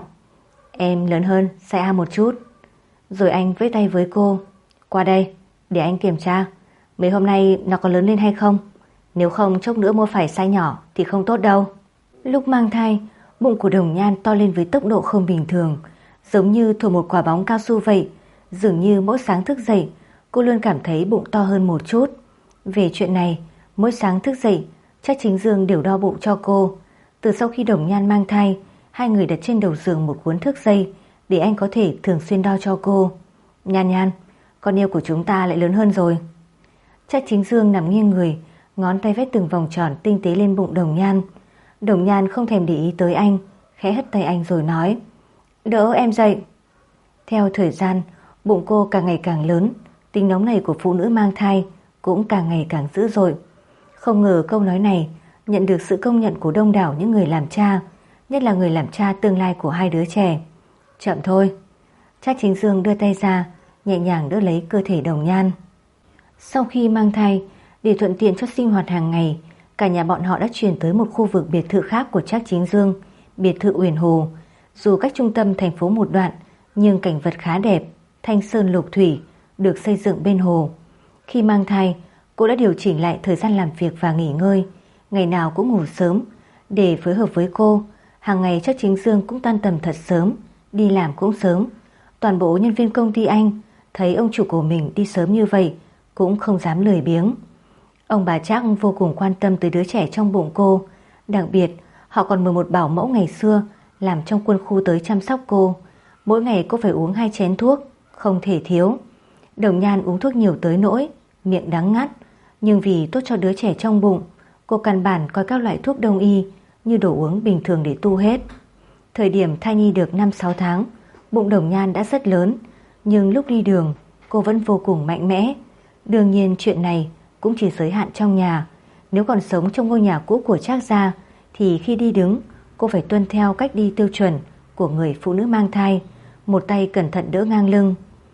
Em lớn hơn size A một chút. Rồi anh vẫy tay với cô. Qua đây, để anh kiểm tra mấy hôm nay nó có lớn lên hay không. Nếu không chốc nữa mua phải size nhỏ thì không tốt đâu. Lúc mang thai, bụng của Đồng Nhan to lên với tốc độ không bình thường, giống như thổi một quả bóng cao su vậy. Dường như mỗi sáng thức dậy, cô luôn cảm thấy bụng to hơn một chút. Về chuyện này, mỗi sáng thức dậy, Trác Chính Dương đều đo bụng cho cô. Từ sau khi Đồng Nhan mang thai, hai người đặt trên đầu giường một cuốn thước dây để anh có thể thường xuyên đo cho cô. Nhan Nhan, con yêu của chúng ta lại lớn hơn rồi. Trác Chính Dương nằm nghiêng người, ngón tay vét từng vòng tròn tinh tế lên bụng Đồng Nhan. Đồng Nhan không thèm để ý tới anh, khẽ hất tay anh rồi nói. Đỡ em dậy. Theo thời gian, bụng cô càng ngày càng lớn, tính nóng này của phụ nữ mang thai cũng càng ngày càng dữ dội. Không ngờ câu nói này nhận được sự công nhận của đông đảo những người làm cha, nhất là người làm cha tương lai của hai đứa trẻ. Chậm thôi. Trác Chính Dương đưa tay ra, nhẹ nhàng đỡ lấy cơ thể Đồng Nhan. Sau khi mang thai, để thuận tiện cho sinh hoạt hàng ngày, cả nhà bọn họ đã chuyển tới một khu vực biệt thự khác của Trác Chính Dương, biệt thự Uyển Hồ. Dù cách trung tâm thành phố một đoạn, nhưng cảnh vật khá đẹp, thanh sơn lục thủy, được xây dựng bên hồ. Khi mang thai, cô đã điều chỉnh lại thời gian làm việc và nghỉ ngơi, ngày nào cũng ngủ sớm. Để phối hợp với cô, hàng ngày Trác Chính Dương cũng tan tầm thật sớm, đi làm cũng sớm. Toàn bộ nhân viên công ty anh thấy ông chủ của mình đi sớm như vậy cũng không dám lười biếng. Ông bà Trác vô cùng quan tâm tới đứa trẻ trong bụng cô. Đặc biệt, họ còn mời một bảo mẫu ngày xưa làm trong quân khu tới chăm sóc cô. Mỗi ngày cô phải uống 2 chén thuốc, không thể thiếu. Đồng Nhan uống thuốc nhiều tới nỗi miệng đắng ngắt, nhưng vì tốt cho đứa trẻ trong bụng, cô căn bản coi các loại thuốc đông y như đồ uống bình thường để tu hết. Thời điểm thai nhi được 5-6 tháng, bụng Đồng Nhan đã rất lớn, nhưng lúc đi đường cô vẫn vô cùng mạnh mẽ. Đương nhiên chuyện này cũng chỉ giới hạn trong nhà. Nếu còn sống trong ngôi nhà cũ của Trác gia thì khi đi đứng, cô phải tuân theo cách đi tiêu chuẩn của người phụ nữ mang thai, một tay cẩn thận đỡ ngang lưng.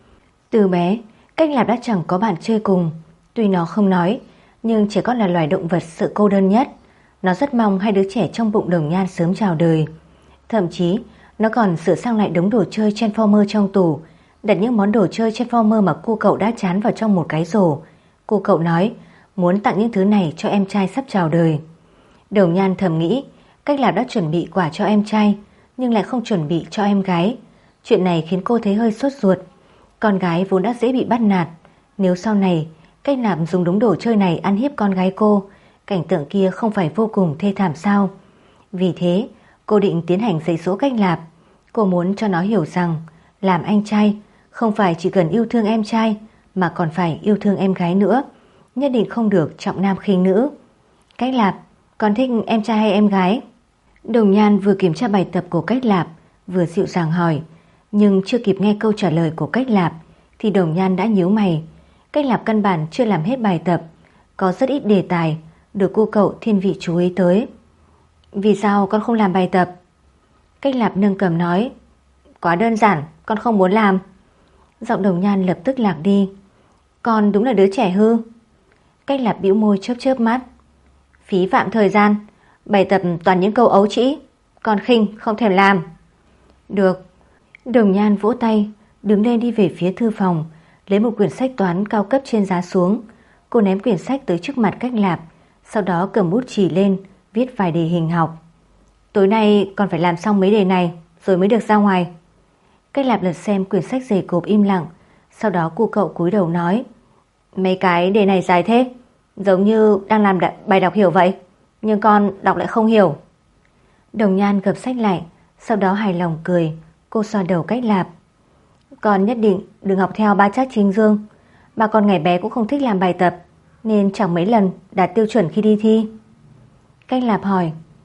Từ bé, Cách Lạp đã chẳng có bạn chơi cùng. Tuy nó không nói, nhưng trẻ con là loài động vật sợ cô đơn nhất. Nó rất mong hai đứa trẻ trong bụng Đồng Nhan sớm chào đời. Thậm chí, nó còn sửa sang lại đống đồ chơi Transformer trong tủ, đặt những món đồ chơi Transformer mà cô cậu đã chán vào trong một cái rổ. Cô cậu nói muốn tặng những thứ này cho em trai sắp chào đời. Đồng Nhan thầm nghĩ Cách Lạp đã chuẩn bị quà cho em trai, nhưng lại không chuẩn bị cho em gái. Chuyện này khiến cô thấy hơi sốt ruột. Con gái vốn đã dễ bị bắt nạt, nếu sau này Cách Lạp dùng đống đồ chơi này ăn hiếp con gái cô, cảnh tượng kia không phải vô cùng thê thảm sao? Vì thế cô định tiến hành dạy dỗ Cách Lạp. Cô muốn cho nó hiểu rằng làm anh trai không phải chỉ cần yêu thương em trai, mà còn phải yêu thương em gái nữa. Nhất định không được trọng nam khinh nữ. Cách Lạp, con thích em trai hay em gái? Đồng Nhan vừa kiểm tra bài tập của Cách Lạp, vừa dịu dàng hỏi. Nhưng chưa kịp nghe câu trả lời của Cách Lạp thì Đồng Nhan đã nhíu mày. Cách Lạp căn bản chưa làm hết bài tập, có rất ít đề tài được cô cậu thiên vị chú ý tới. Vì sao con không làm bài tập? Cách Lạp nâng cầm nói. Quá đơn giản, con không muốn làm. Giọng Đồng Nhan lập tức lạc đi. Con đúng là đứa trẻ hư. Cách Lạp bĩu môi chớp chớp mắt. Phí phạm thời gian, bài tập toàn những câu ấu trĩ, con khinh không thèm làm. Được. Đồng Nhan vỗ tay, đứng lên đi về phía thư phòng, lấy một quyển sách toán cao cấp trên giá xuống. Cô ném quyển sách tới trước mặt Cách Lạp, sau đó cầm bút chì lên, viết vài đề hình học. Tối nay con phải làm xong mấy đề này rồi mới được ra ngoài. Cách Lạp lật xem quyển sách dày cộp im lặng, sau đó cô cậu cúi đầu nói. Mấy cái đề này dài thế, giống như đang làm bài đọc hiểu vậy, nhưng con đọc lại không hiểu. Đồng Nhan gập sách lại, sau đó hài lòng cười. Cô xoa đầu Cách Lạp. Con nhất định đừng học theo ba Trác Chính Dương. Ba con ngày bé cũng không thích làm bài tập, nên chẳng mấy lần đạt tiêu chuẩn khi đi thi. Cách Lạp hỏi.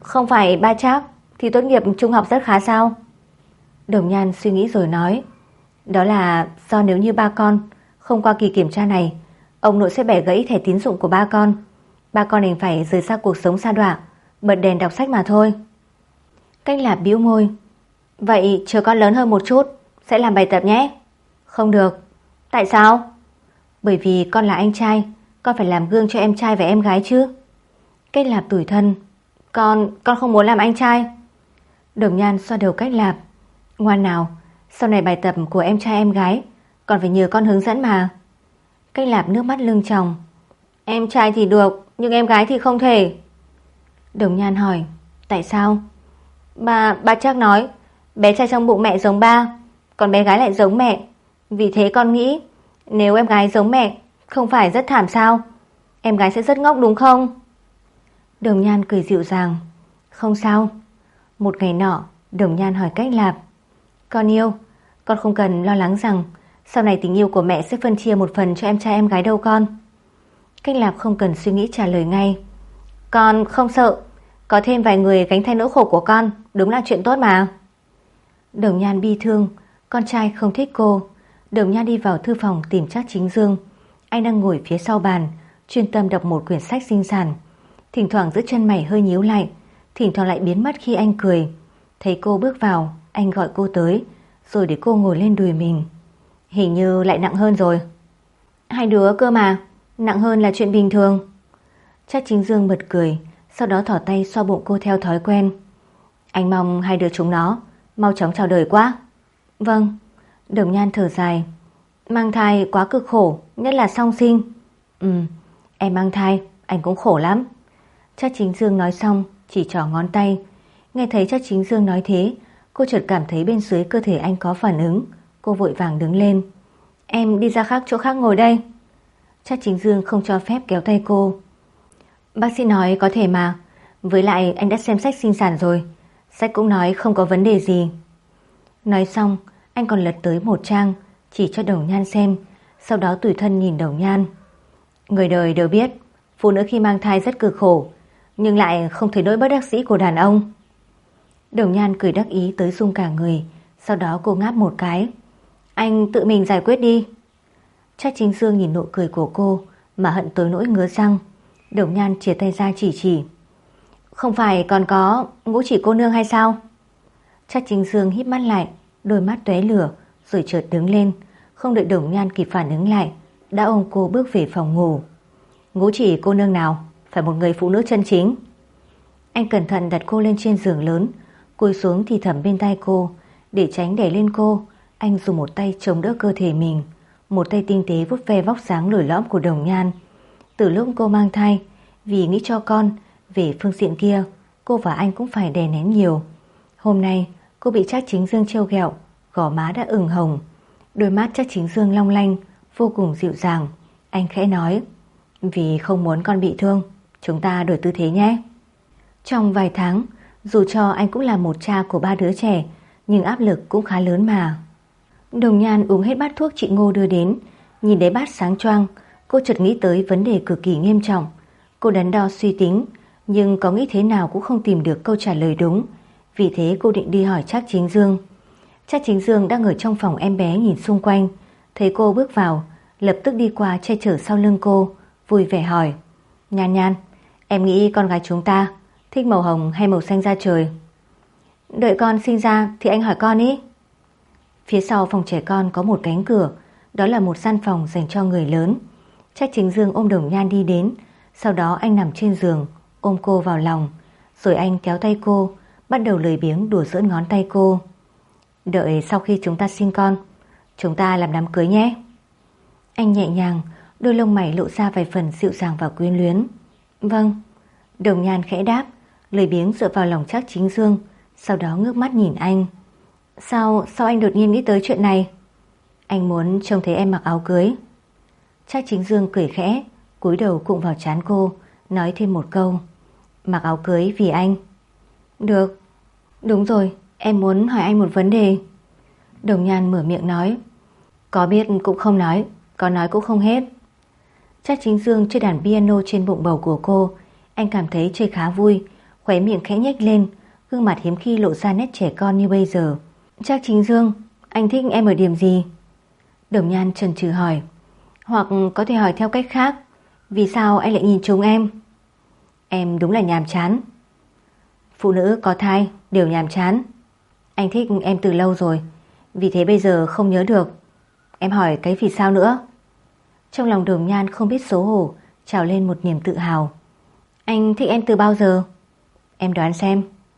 Không phải ba Trác thì tốt nghiệp trung học rất khá sao? Đồng Nhan suy nghĩ rồi nói, đó là do nếu như ba con không qua kỳ kiểm tra này, ông nội sẽ bẻ gãy thẻ tín dụng của ba con. Ba con đành phải rời xa cuộc sống sa đọa, bật đèn đọc sách mà thôi. Cách Lạp bĩu môi, vậy chờ con lớn hơn một chút sẽ làm bài tập nhé. Không được. Tại sao? Bởi vì con là anh trai, con phải làm gương cho em trai và em gái chứ. Cách Lạp tủi thân, con không muốn làm anh trai. Đồng Nhan xoa đầu Cách Lạp, ngoan nào, sau này bài tập của em trai em gái còn phải nhờ con hướng dẫn mà. Cách Lạp nước mắt lưng tròng, em trai thì được nhưng em gái thì không thể. Đồng Nhan hỏi, tại sao? Ba Trác nói bé trai trong bụng mẹ giống ba, còn bé gái lại giống mẹ. Vì thế con nghĩ nếu em gái giống mẹ không phải rất thảm sao? Em gái sẽ rất ngốc đúng không? Đồng Nhan cười dịu dàng, không sao. Một ngày nọ, Đồng Nhan hỏi Cách Lạp, con yêu, con không cần lo lắng rằng sau này tình yêu của mẹ sẽ phân chia một phần cho em trai em gái đâu con. Cách Lạp không cần suy nghĩ trả lời ngay, con không sợ, có thêm vài người gánh thay nỗi khổ của con đúng là chuyện tốt mà. Đồng Nhan bi thương, con trai không thích cô. Đồng Nhan đi vào thư phòng tìm Trác Chính Dương. Anh đang ngồi phía sau bàn, chuyên tâm đọc một quyển sách sinh sản. Thỉnh thoảng giữa chân mày hơi nhíu lại, thỉnh thoảng lại biến mất khi anh cười. Thấy cô bước vào, anh gọi cô tới, rồi để cô ngồi lên đùi mình. Hình như lại nặng hơn rồi. Hai đứa cơ mà, nặng hơn là chuyện bình thường. Trác Chính Dương bật cười, sau đó thỏ tay xoa bụng cô theo thói quen. Anh mong hai đứa chúng nó mau chóng chào đời quá. Vâng. Đồng Nhan thở dài, mang thai quá cực khổ, nhất là song sinh. Em mang thai, anh cũng khổ lắm. Trác Chính Dương nói xong chỉ trỏ ngón tay. Nghe thấy Trác Chính Dương nói thế, cô chợt cảm thấy bên dưới cơ thể anh có phản ứng. Cô vội vàng đứng lên. Em đi ra chỗ khác ngồi đây. Trác Chính Dương không cho phép kéo tay cô. Bác sĩ nói có thể mà, với lại anh đã xem sách sinh sản rồi, sách cũng nói không có vấn đề gì. Nói xong, anh còn lật tới một trang, chỉ cho Đồng Nhan xem, sau đó tủi thân nhìn Đồng Nhan. Người đời đều biết, phụ nữ khi mang thai rất cực khổ, nhưng lại không thấy nỗi bất đắc dĩ của đàn ông. Đồng Nhan cười đắc ý tới rung cả người, sau đó cô ngáp một cái. Anh tự mình giải quyết đi. Trác Chính Dương nhìn nụ cười của cô mà hận tới nỗi ngứa răng. Đồng Nhan chìa tay ra chỉ. Không phải còn có Ngũ Chỉ cô nương hay sao? Trác Chính Dương híp mắt lại, đôi mắt tóe lửa, rồi chợt đứng lên. Không đợi Đồng Nhan kịp phản ứng lại, đã ôm cô bước về phòng ngủ. Ngũ Chỉ cô nương nào? Phải một người phụ nữ chân chính. Anh cẩn thận đặt cô lên trên giường lớn, cúi xuống thì thầm bên tai cô. Để tránh đè lên cô, anh dùng một tay chống đỡ cơ thể mình, một tay tinh tế vuốt ve vóc dáng lồi lõm của Đồng Nhan. Từ lúc cô mang thai, vì nghĩ cho con, về phương diện kia cô và anh cũng phải đè nén nhiều. Hôm nay cô bị Trác Chính Dương trêu ghẹo, gò má đã ửng hồng. Đôi mắt Trác Chính Dương long lanh, vô cùng dịu dàng. Anh khẽ nói, vì không muốn con bị thương, chúng ta đổi tư thế nhé. Trong vài tháng, dù cho anh cũng là một cha của 3 đứa trẻ, nhưng áp lực cũng khá lớn mà. Đồng Nhan uống hết bát thuốc chị Ngô đưa đến. Nhìn đáy bát sáng choang, cô chợt nghĩ tới vấn đề cực kỳ nghiêm trọng. Cô đắn đo suy tính, nhưng có nghĩ thế nào cũng không tìm được câu trả lời đúng. Vì thế cô định đi hỏi Trác Chính Dương. Trác Chính Dương đang ở trong phòng em bé nhìn xung quanh. Thấy cô bước vào, lập tức đi qua che chở sau lưng cô, vui vẻ hỏi, Nhan Nhan, em nghĩ con gái chúng ta thích màu hồng hay màu xanh da trời? Đợi con sinh ra thì anh hỏi con ý. Phía sau phòng trẻ con có một cánh cửa, đó là một gian phòng dành cho người lớn. Trác Chính Dương ôm Đồng Nhan đi đến, sau đó anh nằm trên giường, ôm cô vào lòng, rồi anh kéo tay cô, bắt đầu lười biếng đùa giỡn ngón tay cô. Đợi sau khi chúng ta sinh con, chúng ta làm đám cưới nhé. Anh nhẹ nhàng, đôi lông mày lộ ra vài phần dịu dàng và quyến luyến. Vâng. Đồng Nhan khẽ đáp, lười biếng dựa vào lòng Trác Chính Dương, sau đó ngước mắt nhìn anh. Sao anh đột nhiên nghĩ tới chuyện này? Anh muốn trông thấy em mặc áo cưới. Trác Chính Dương cười khẽ, cúi đầu cụng vào trán cô, nói thêm một câu, mặc áo cưới vì anh. Được. Đúng rồi, em muốn hỏi anh một vấn đề. Đồng Nhan mở miệng nói. Có biết cũng không nói, có nói cũng không hết. Trác Chính Dương chơi đàn piano trên bụng bầu của cô. Anh cảm thấy chơi khá vui. khóe miệng khẽ nhếch lên, gương mặt hiếm khi lộ ra nét trẻ con như bây giờ. Trác Chính Dương, anh thích em ở điểm gì? Đồng Nhan chần chừ hỏi. Hoặc có thể hỏi theo cách khác, vì sao anh lại nhìn trúng em? Em đúng là nhàm chán. Phụ nữ có thai đều nhàm chán. Anh thích em từ lâu rồi, vì thế bây giờ không nhớ được. Em hỏi cái vì sao nữa? Trong lòng Đồng Nhan không biết xấu hổ, trào lên một niềm tự hào. Anh thích em từ bao giờ? Em đoán xem.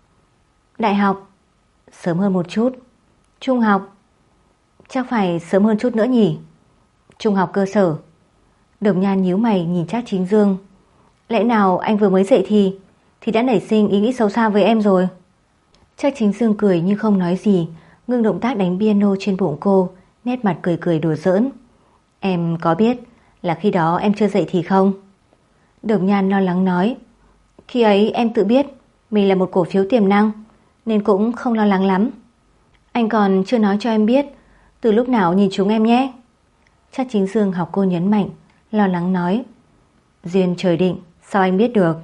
Đại học. Sớm hơn một chút. Trung học. Chắc phải sớm hơn chút nữa nhỉ. Trung học cơ sở. Đồng Nhan nhíu mày nhìn Trác Chính Dương. Lẽ nào anh vừa mới dậy thì đã nảy sinh ý nghĩ xấu xa với em rồi? Trác Chính Dương cười nhưng không nói gì, ngưng động tác đánh piano trên bụng cô, nét mặt cười cười đùa giỡn. Em có biết là khi đó em chưa dậy thì không? Đồng Nhan lo lắng nói. Khi ấy em tự biết mình là một cổ phiếu tiềm năng, nên cũng không lo lắng lắm. Anh còn chưa nói cho em biết từ lúc nào nhìn chúng em nhé. Trác Chính Dương học cô nhấn mạnh, lo lắng nói. Duyên trời định, sao anh biết được?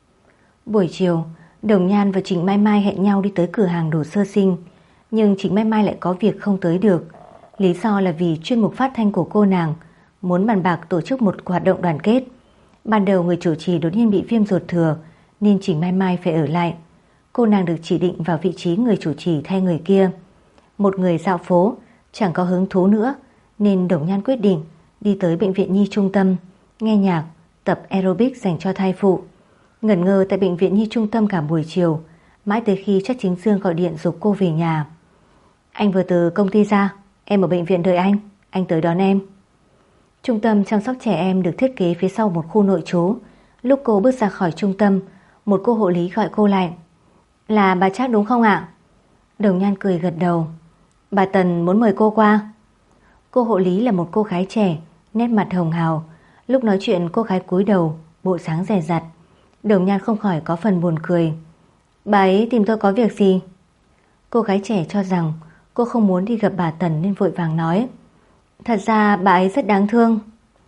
Buổi chiều, Đồng Nhan và Trịnh Mai Mai hẹn nhau đi tới cửa hàng đồ sơ sinh, nhưng Trịnh Mai Mai lại có việc không tới được. Lý do là vì chuyên mục phát thanh của cô nàng muốn bàn bạc tổ chức một hoạt động đoàn kết. Ban đầu người chủ trì đột nhiên bị viêm ruột thừa, nên Trịnh Mai Mai phải ở lại. Cô nàng được chỉ định vào vị trí người chủ trì thay người kia. Một người dạo phố chẳng có hứng thú nữa, nên Đồng Nhan quyết định đi tới bệnh viện Nhi Trung tâm, nghe nhạc, tập aerobic dành cho thai phụ. Ngẩn ngơ tại bệnh viện Nhi Trung tâm cả buổi chiều, mãi tới khi Trác Chính Dương gọi điện giục cô về nhà. Anh vừa từ công ty ra, em ở bệnh viện đợi anh tới đón em. Trung tâm chăm sóc trẻ em được thiết kế phía sau một khu nội trú. Lúc cô bước ra khỏi trung tâm, một cô hộ lý gọi cô lại. Là bà Trác đúng không ạ? Đồng Nhan cười gật đầu. Bà Tần muốn mời cô qua. Cô hộ lý là một cô gái trẻ, nét mặt hồng hào. Lúc nói chuyện cô gái cúi đầu, bộ dáng dè dặt. Đồng Nhan không khỏi có phần buồn cười. Bà ấy tìm tôi có việc gì? Cô gái trẻ cho rằng cô không muốn đi gặp bà Tần nên vội vàng nói. Thật ra bà ấy rất đáng thương.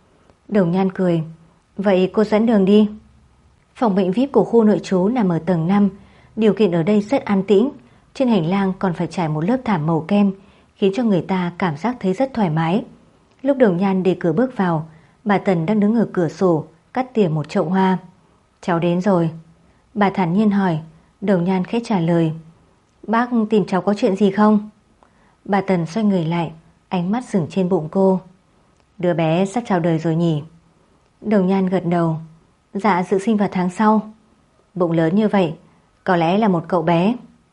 Đồng Nhan cười. Vậy cô dẫn đường đi. Phòng bệnh VIP của khu nội trú nằm ở tầng 5. Điều kiện ở đây rất an tĩnh. Trên hành lang còn phải trải một lớp thảm màu kem, khiến cho người ta cảm giác thấy rất thoải mái. Lúc Đồng Nhan đề cửa bước vào, bà Tần đang đứng ở cửa sổ cắt tỉa một chậu hoa. Cháu đến rồi. Bà thản nhiên hỏi. Đồng Nhan khẽ trả lời. Bác tìm cháu có chuyện gì không? Bà Tần xoay người lại, ánh mắt dừng trên bụng cô. Đứa bé sắp chào đời rồi nhỉ? Đồng Nhan gật đầu. Dạ, dự sinh vào tháng sau. Bụng lớn như vậy, có lẽ là một cậu bé.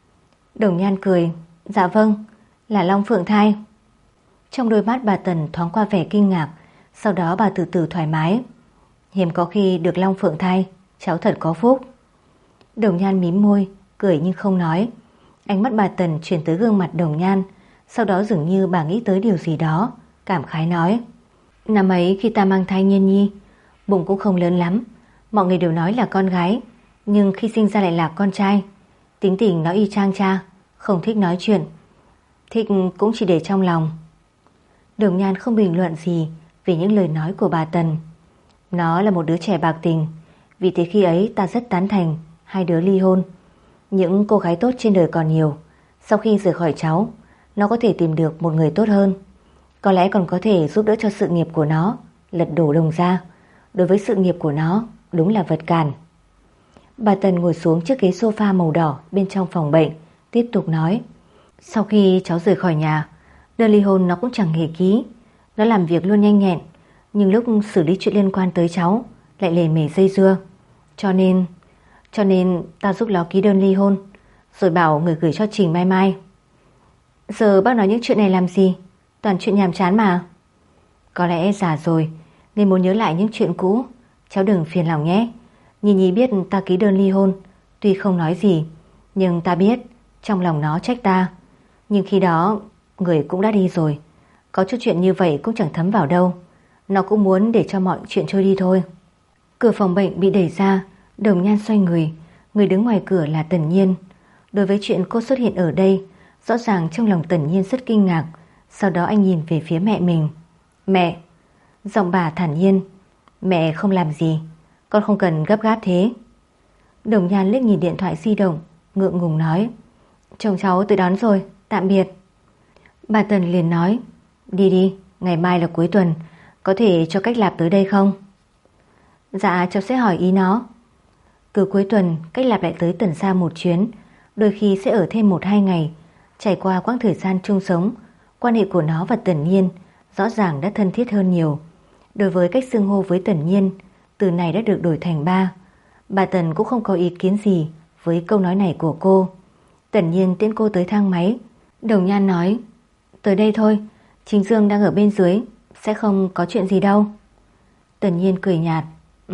Đồng Nhan cười. Dạ vâng, là long phượng thai. Trong đôi mắt bà Tần thoáng qua vẻ kinh ngạc, sau đó bà từ từ thoải mái. Hiếm có khi được long phượng thai, cháu thật có phúc. Đồng Nhan mím môi, cười nhưng không nói. Ánh mắt bà Tần chuyển tới gương mặt Đồng Nhan, sau đó dường như bà nghĩ tới điều gì đó, cảm khái nói. Năm ấy khi ta mang thai Nhiên Nhi, bụng cũng không lớn lắm, mọi người đều nói là con gái, nhưng khi sinh ra lại là con trai. Tính tình nó y chang cha, không thích nói chuyện, thích cũng chỉ để trong lòng. Đồng Nhan không bình luận gì về những lời nói của bà Tần. Nó là một đứa trẻ bạc tình, vì thế khi ấy ta rất tán thành hai đứa ly hôn. Những cô gái tốt trên đời còn nhiều, sau khi rời khỏi cháu, nó có thể tìm được một người tốt hơn. Có lẽ còn có thể giúp đỡ cho sự nghiệp của nó lật đổ Đồng gia. Đối với sự nghiệp của nó, đúng là vật cản. Bà Tần ngồi xuống chiếc ghế sofa màu đỏ bên trong phòng bệnh, tiếp tục nói. Sau khi cháu rời khỏi nhà, đơn ly hôn nó cũng chẳng hề ký. Nó làm việc luôn nhanh nhẹn, nhưng lúc xử lý chuyện liên quan tới cháu lại lề mề dây dưa. Cho nên ta giúp nó ký đơn ly hôn, rồi bảo người gửi cho Trình Mai Mai. Giờ bác nói những chuyện này làm gì? Toàn chuyện nhàm chán mà. Có lẽ già rồi nên muốn nhớ lại những chuyện cũ. Cháu đừng phiền lòng nhé. Nhi Nhi biết ta ký đơn ly hôn, tuy không nói gì, nhưng ta biết trong lòng nó trách ta. Nhưng khi đó người cũng đã đi rồi, có chút chuyện như vậy cũng chẳng thấm vào đâu. Nó cũng muốn để cho mọi chuyện trôi đi thôi. Cửa phòng bệnh bị đẩy ra, Đồng Nhan xoay người đứng ngoài cửa là Tần Nhiên. Đối với chuyện cô xuất hiện ở đây, rõ ràng trong lòng Tần Nhiên rất kinh ngạc. Sau đó anh nhìn về phía mẹ mình. Mẹ. Giọng bà thản nhiên. Mẹ không làm gì, con không cần gấp gáp thế. Đồng Nhan liếc nhìn điện thoại di động, ngượng ngùng nói: Chồng cháu tới đón rồi, tạm biệt. Bà Tần liền nói: Đi đi, ngày mai là cuối tuần, có thể cho Cách Lạp tới đây không? Dạ cháu sẽ hỏi ý nó. Cứ cuối tuần Cách Lạp lại tới Tần Gia một chuyến, đôi khi sẽ ở thêm 1-2 ngày. Trải qua quãng thời gian chung sống, quan hệ của nó và Tần Nhiên rõ ràng đã thân thiết hơn nhiều. Đối với cách xưng hô với Tần Nhiên, từ này đã được đổi thành ba. Bà Tần cũng không có ý kiến gì với câu nói này của cô. Tần Nhiên tiễn cô tới thang máy. Đồng Nhan nói: Tới đây thôi, Chính Dương đang ở bên dưới, sẽ không có chuyện gì đâu. Tần Nhiên cười nhạt: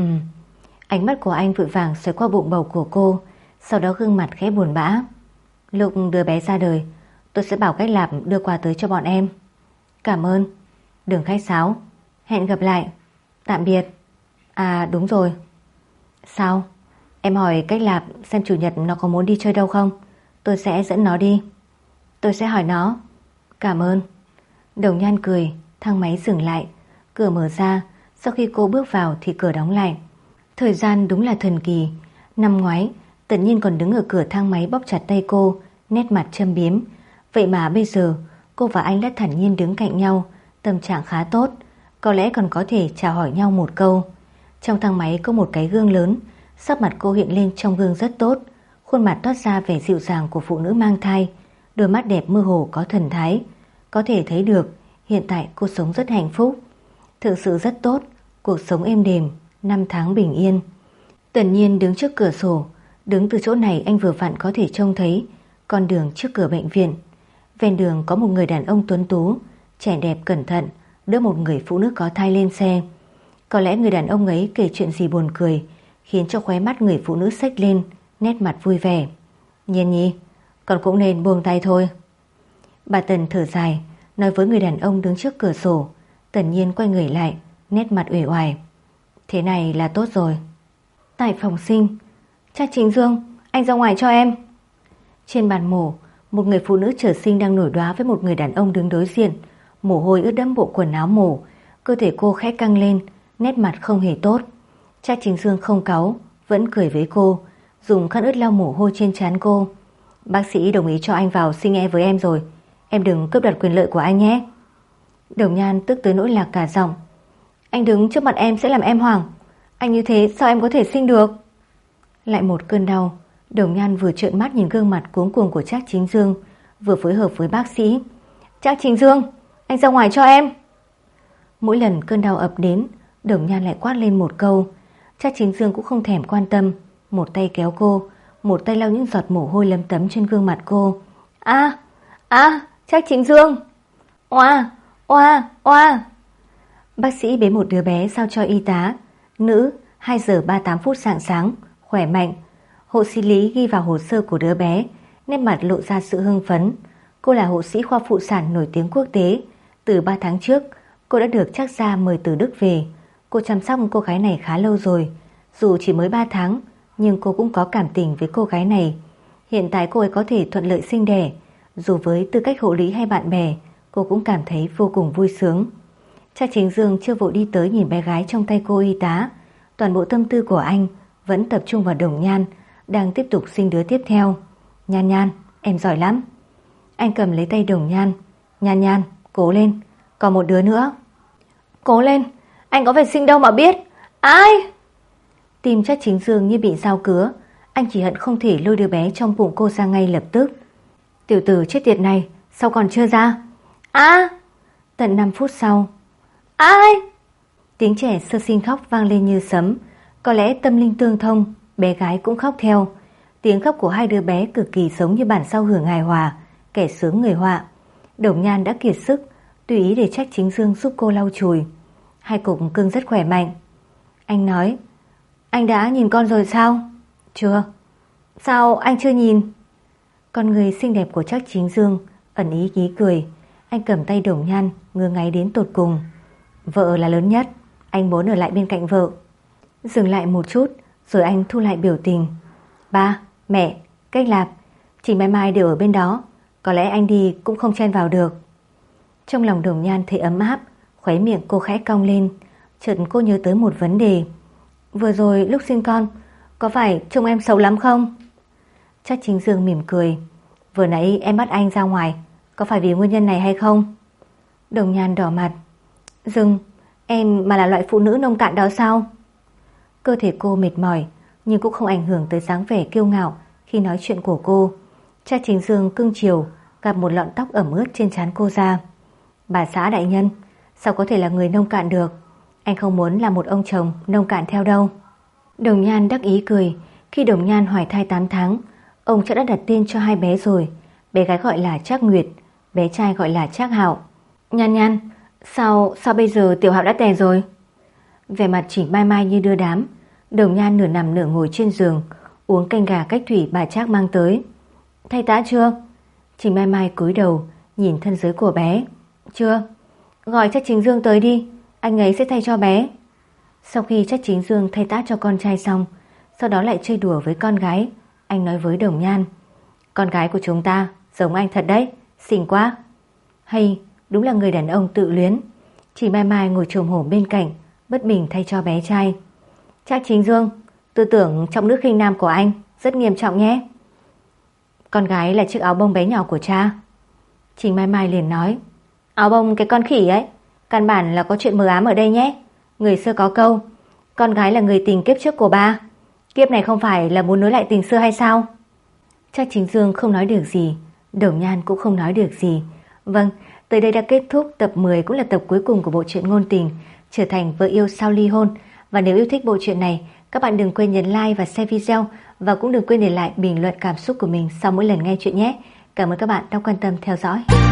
Ánh mắt của anh vội vàng xoay qua bụng bầu của cô, sau đó gương mặt khẽ buồn bã. Lúc đứa bé ra đời, tôi sẽ bảo Cách Lạp đưa quà tới cho bọn em. Cảm ơn. Đừng khách sáo. Hẹn gặp lại. Tạm biệt. À đúng rồi. Sao? Em hỏi Cách Lạp xem chủ nhật nó có muốn đi chơi đâu không? Tôi sẽ dẫn nó đi. Tôi sẽ hỏi nó. Cảm ơn. Đồng Nhan cười. Thang máy dừng lại. Cửa mở ra. Sau khi cô bước vào thì cửa đóng lại. Thời gian đúng là thần kỳ. Năm ngoái Tần Nhiên còn đứng ở cửa thang máy bóp chặt tay cô, nét mặt châm biếm. Vậy mà bây giờ cô và anh đã thản nhiên đứng cạnh nhau, tâm trạng khá tốt, có lẽ còn có thể chào hỏi nhau một câu. Trong thang máy có một cái gương lớn, sắc mặt cô hiện lên trong gương rất tốt, khuôn mặt toát ra vẻ dịu dàng của phụ nữ mang thai, đôi mắt đẹp mơ hồ có thần thái. Có thể thấy được hiện tại cô sống rất hạnh phúc. Thực sự rất tốt, cuộc sống êm đềm, 5 tháng bình yên. Tần Nhiên đứng trước cửa sổ. Đứng từ chỗ này anh vừa vặn có thể trông thấy con đường trước cửa bệnh viện. Ven đường có một người đàn ông tuấn tú, trẻ đẹp cẩn thận, đỡ một người phụ nữ có thai lên xe. Có lẽ người đàn ông ấy kể chuyện gì buồn cười, khiến cho khóe mắt người phụ nữ xếch lên, nét mặt vui vẻ. Nhiên nhi, con cũng nên buông tay thôi. Bà Tần thở dài, nói với người đàn ông đứng trước cửa sổ. Tần Nhiên quay người lại, nét mặt uể oải. Thế này là tốt rồi. Tại phòng sinh, cha Chính Dương, anh ra ngoài cho em. Trên bàn mổ, một người phụ nữ chờ sinh đang nổi đoá với một người đàn ông đứng đối diện. Mồ hôi ướt đẫm bộ quần áo mổ, cơ thể cô khẽ căng lên, nét mặt không hề tốt. Cha Chính Dương không cáu, vẫn cười với cô, dùng khăn ướt lau mồ hôi trên trán cô. Bác sĩ đồng ý cho anh vào sinh e với em rồi, em đừng cướp đoạt quyền lợi của anh nhé. Đồng Nhan tức tới nỗi lạc cả giọng. Anh đứng trước mặt em sẽ làm em hoảng. Anh như thế sao em có thể sinh được? Lại một cơn đau. Đồng Nhan vừa trợn mắt nhìn gương mặt cuống cuồng của Trác Chính Dương, vừa phối hợp với bác sĩ. Trác Chính Dương, anh ra ngoài cho em. Mỗi lần cơn đau ập đến, Đồng Nhan lại quát lên một câu. Trác Chính Dương cũng không thèm quan tâm, một tay kéo cô, một tay lau những giọt mồ hôi lấm tấm trên gương mặt cô. Trác Chính Dương. Oa, oa, oa. Bác sĩ bế một đứa bé giao cho y tá. Nữ, 2 giờ 38 phút rạng sáng, khỏe mạnh. Hộ sĩ Lý ghi vào hồ sơ của đứa bé, nét mặt lộ ra sự hưng phấn. Cô là hộ sĩ khoa phụ sản nổi tiếng quốc tế. Từ 3 tháng trước, cô đã được Trác gia mời từ Đức về. Cô chăm sóc cô gái này khá lâu rồi. Dù chỉ mới 3 tháng, nhưng cô cũng có cảm tình với cô gái này. Hiện tại cô ấy có thể thuận lợi sinh đẻ. Dù với tư cách hộ lý hay bạn bè, cô cũng cảm thấy vô cùng vui sướng. Trác Chính Dương chưa vội đi tới nhìn bé gái trong tay cô y tá. Toàn bộ tâm tư của anh vẫn tập trung vào Đồng Nhan, đang tiếp tục sinh đứa tiếp theo. Nhan Nhan, em giỏi lắm. Anh cầm lấy tay Đồng Nhan. Nhan Nhan, cố lên, còn một đứa nữa. Cố lên, anh có phải sinh đâu mà biết. Ai? Tim Trác Chính Dương như bị dao cứa. Anh chỉ hận không thể lôi đứa bé trong bụng cô ra ngay lập tức. Tiểu tử chết tiệt này, sao còn chưa ra? Tận 5 phút sau. Ai? Tiếng trẻ sơ sinh khóc vang lên như sấm. Có lẽ tâm linh tương thông, bé gái cũng khóc theo. Tiếng khóc của hai đứa bé cực kỳ giống như bản giao hưởng hài hòa, kẻ sướng người họa. Đồng Nhan đã kiệt sức, tùy ý để Trác Chính Dương giúp cô lau chùi. Hai cục cưng rất khỏe mạnh. Anh nói, anh đã nhìn con rồi sao? Chưa. Sao anh chưa nhìn? Con người xinh đẹp của Trác Chính Dương ẩn ý ý cười. Anh cầm tay Đồng Nhan, ngơ ngáy đến tột cùng. Vợ là lớn nhất, anh muốn ở lại bên cạnh vợ. Dừng lại một chút, rồi anh thu lại biểu tình. Ba, mẹ, Cách Lạp, Trình Mai Mai đều ở bên đó. Có lẽ anh đi cũng không chen vào được. Trong lòng Đồng Nhan thấy ấm áp, khóe miệng cô khẽ cong lên. Chợt cô nhớ tới một vấn đề. Vừa rồi lúc sinh con, có phải trông em xấu lắm không? Trác Chính Dương mỉm cười. Vừa nãy em bắt anh ra ngoài, có phải vì nguyên nhân này hay không? Đồng Nhan đỏ mặt. Dương, em mà là loại phụ nữ nông cạn đó sao? Cơ thể cô mệt mỏi, nhưng cũng không ảnh hưởng tới dáng vẻ kiêu ngạo khi nói chuyện của cô. Trác Chính Dương cưng chiều gạt một lọn tóc ẩm ướt trên trán cô ra. Bà xã đại nhân, sao có thể là người nông cạn được? Anh không muốn là một ông chồng nông cạn theo đâu. Đồng Nhan đắc ý cười. Khi Đồng Nhan hoài thai 8 tháng, ông đã đặt tên cho hai bé rồi. Bé gái gọi là Trác Nguyệt, bé trai gọi là Trác Hạo. Nhan Nhan, sao bây giờ Tiểu Hạo đã tè rồi? Vẻ mặt Chỉnh Mai Mai như đưa đám. Đồng Nhan nửa nằm nửa ngồi trên giường, uống canh gà cách thủy bà Trác mang tới. Thay tã chưa? Chỉnh Mai Mai cúi đầu nhìn thân dưới của bé. Chưa. Gọi Trác Chính Dương tới đi, anh ấy sẽ thay cho bé. Sau khi Trác Chính Dương thay tã cho con trai xong, sau đó lại chơi đùa với con gái, anh nói với Đồng Nhan. Con gái của chúng ta giống anh thật đấy, xinh quá. Hay, đúng là người đàn ông tự luyến. Chỉ Mai Mai ngồi chồm hổm bên cạnh, bất bình thay cho bé trai. Trác Chính Dương, tư tưởng trọng nữ khinh nam của anh rất nghiêm trọng nhé. Con gái là chiếc áo bông bé nhỏ của cha. Trình Mai Mai liền nói. Áo bông cái con khỉ ấy, căn bản là có chuyện mờ ám ở đây nhé. Người xưa có câu, con gái là người tình kiếp trước của ba. Kiếp này không phải là muốn nối lại tình xưa hay sao? Trác Chính Dương không nói được gì, Đồng Nhan cũng không nói được gì. Vâng, tới đây đã kết thúc tập 10, cũng là tập cuối cùng của bộ truyện ngôn tình Trở thành vợ yêu sau ly hôn. Và nếu yêu thích bộ truyện này, các bạn đừng quên nhấn like và share video, và cũng đừng quên để lại bình luận cảm xúc của mình sau mỗi lần nghe chuyện nhé. Cảm ơn các bạn đã quan tâm theo dõi.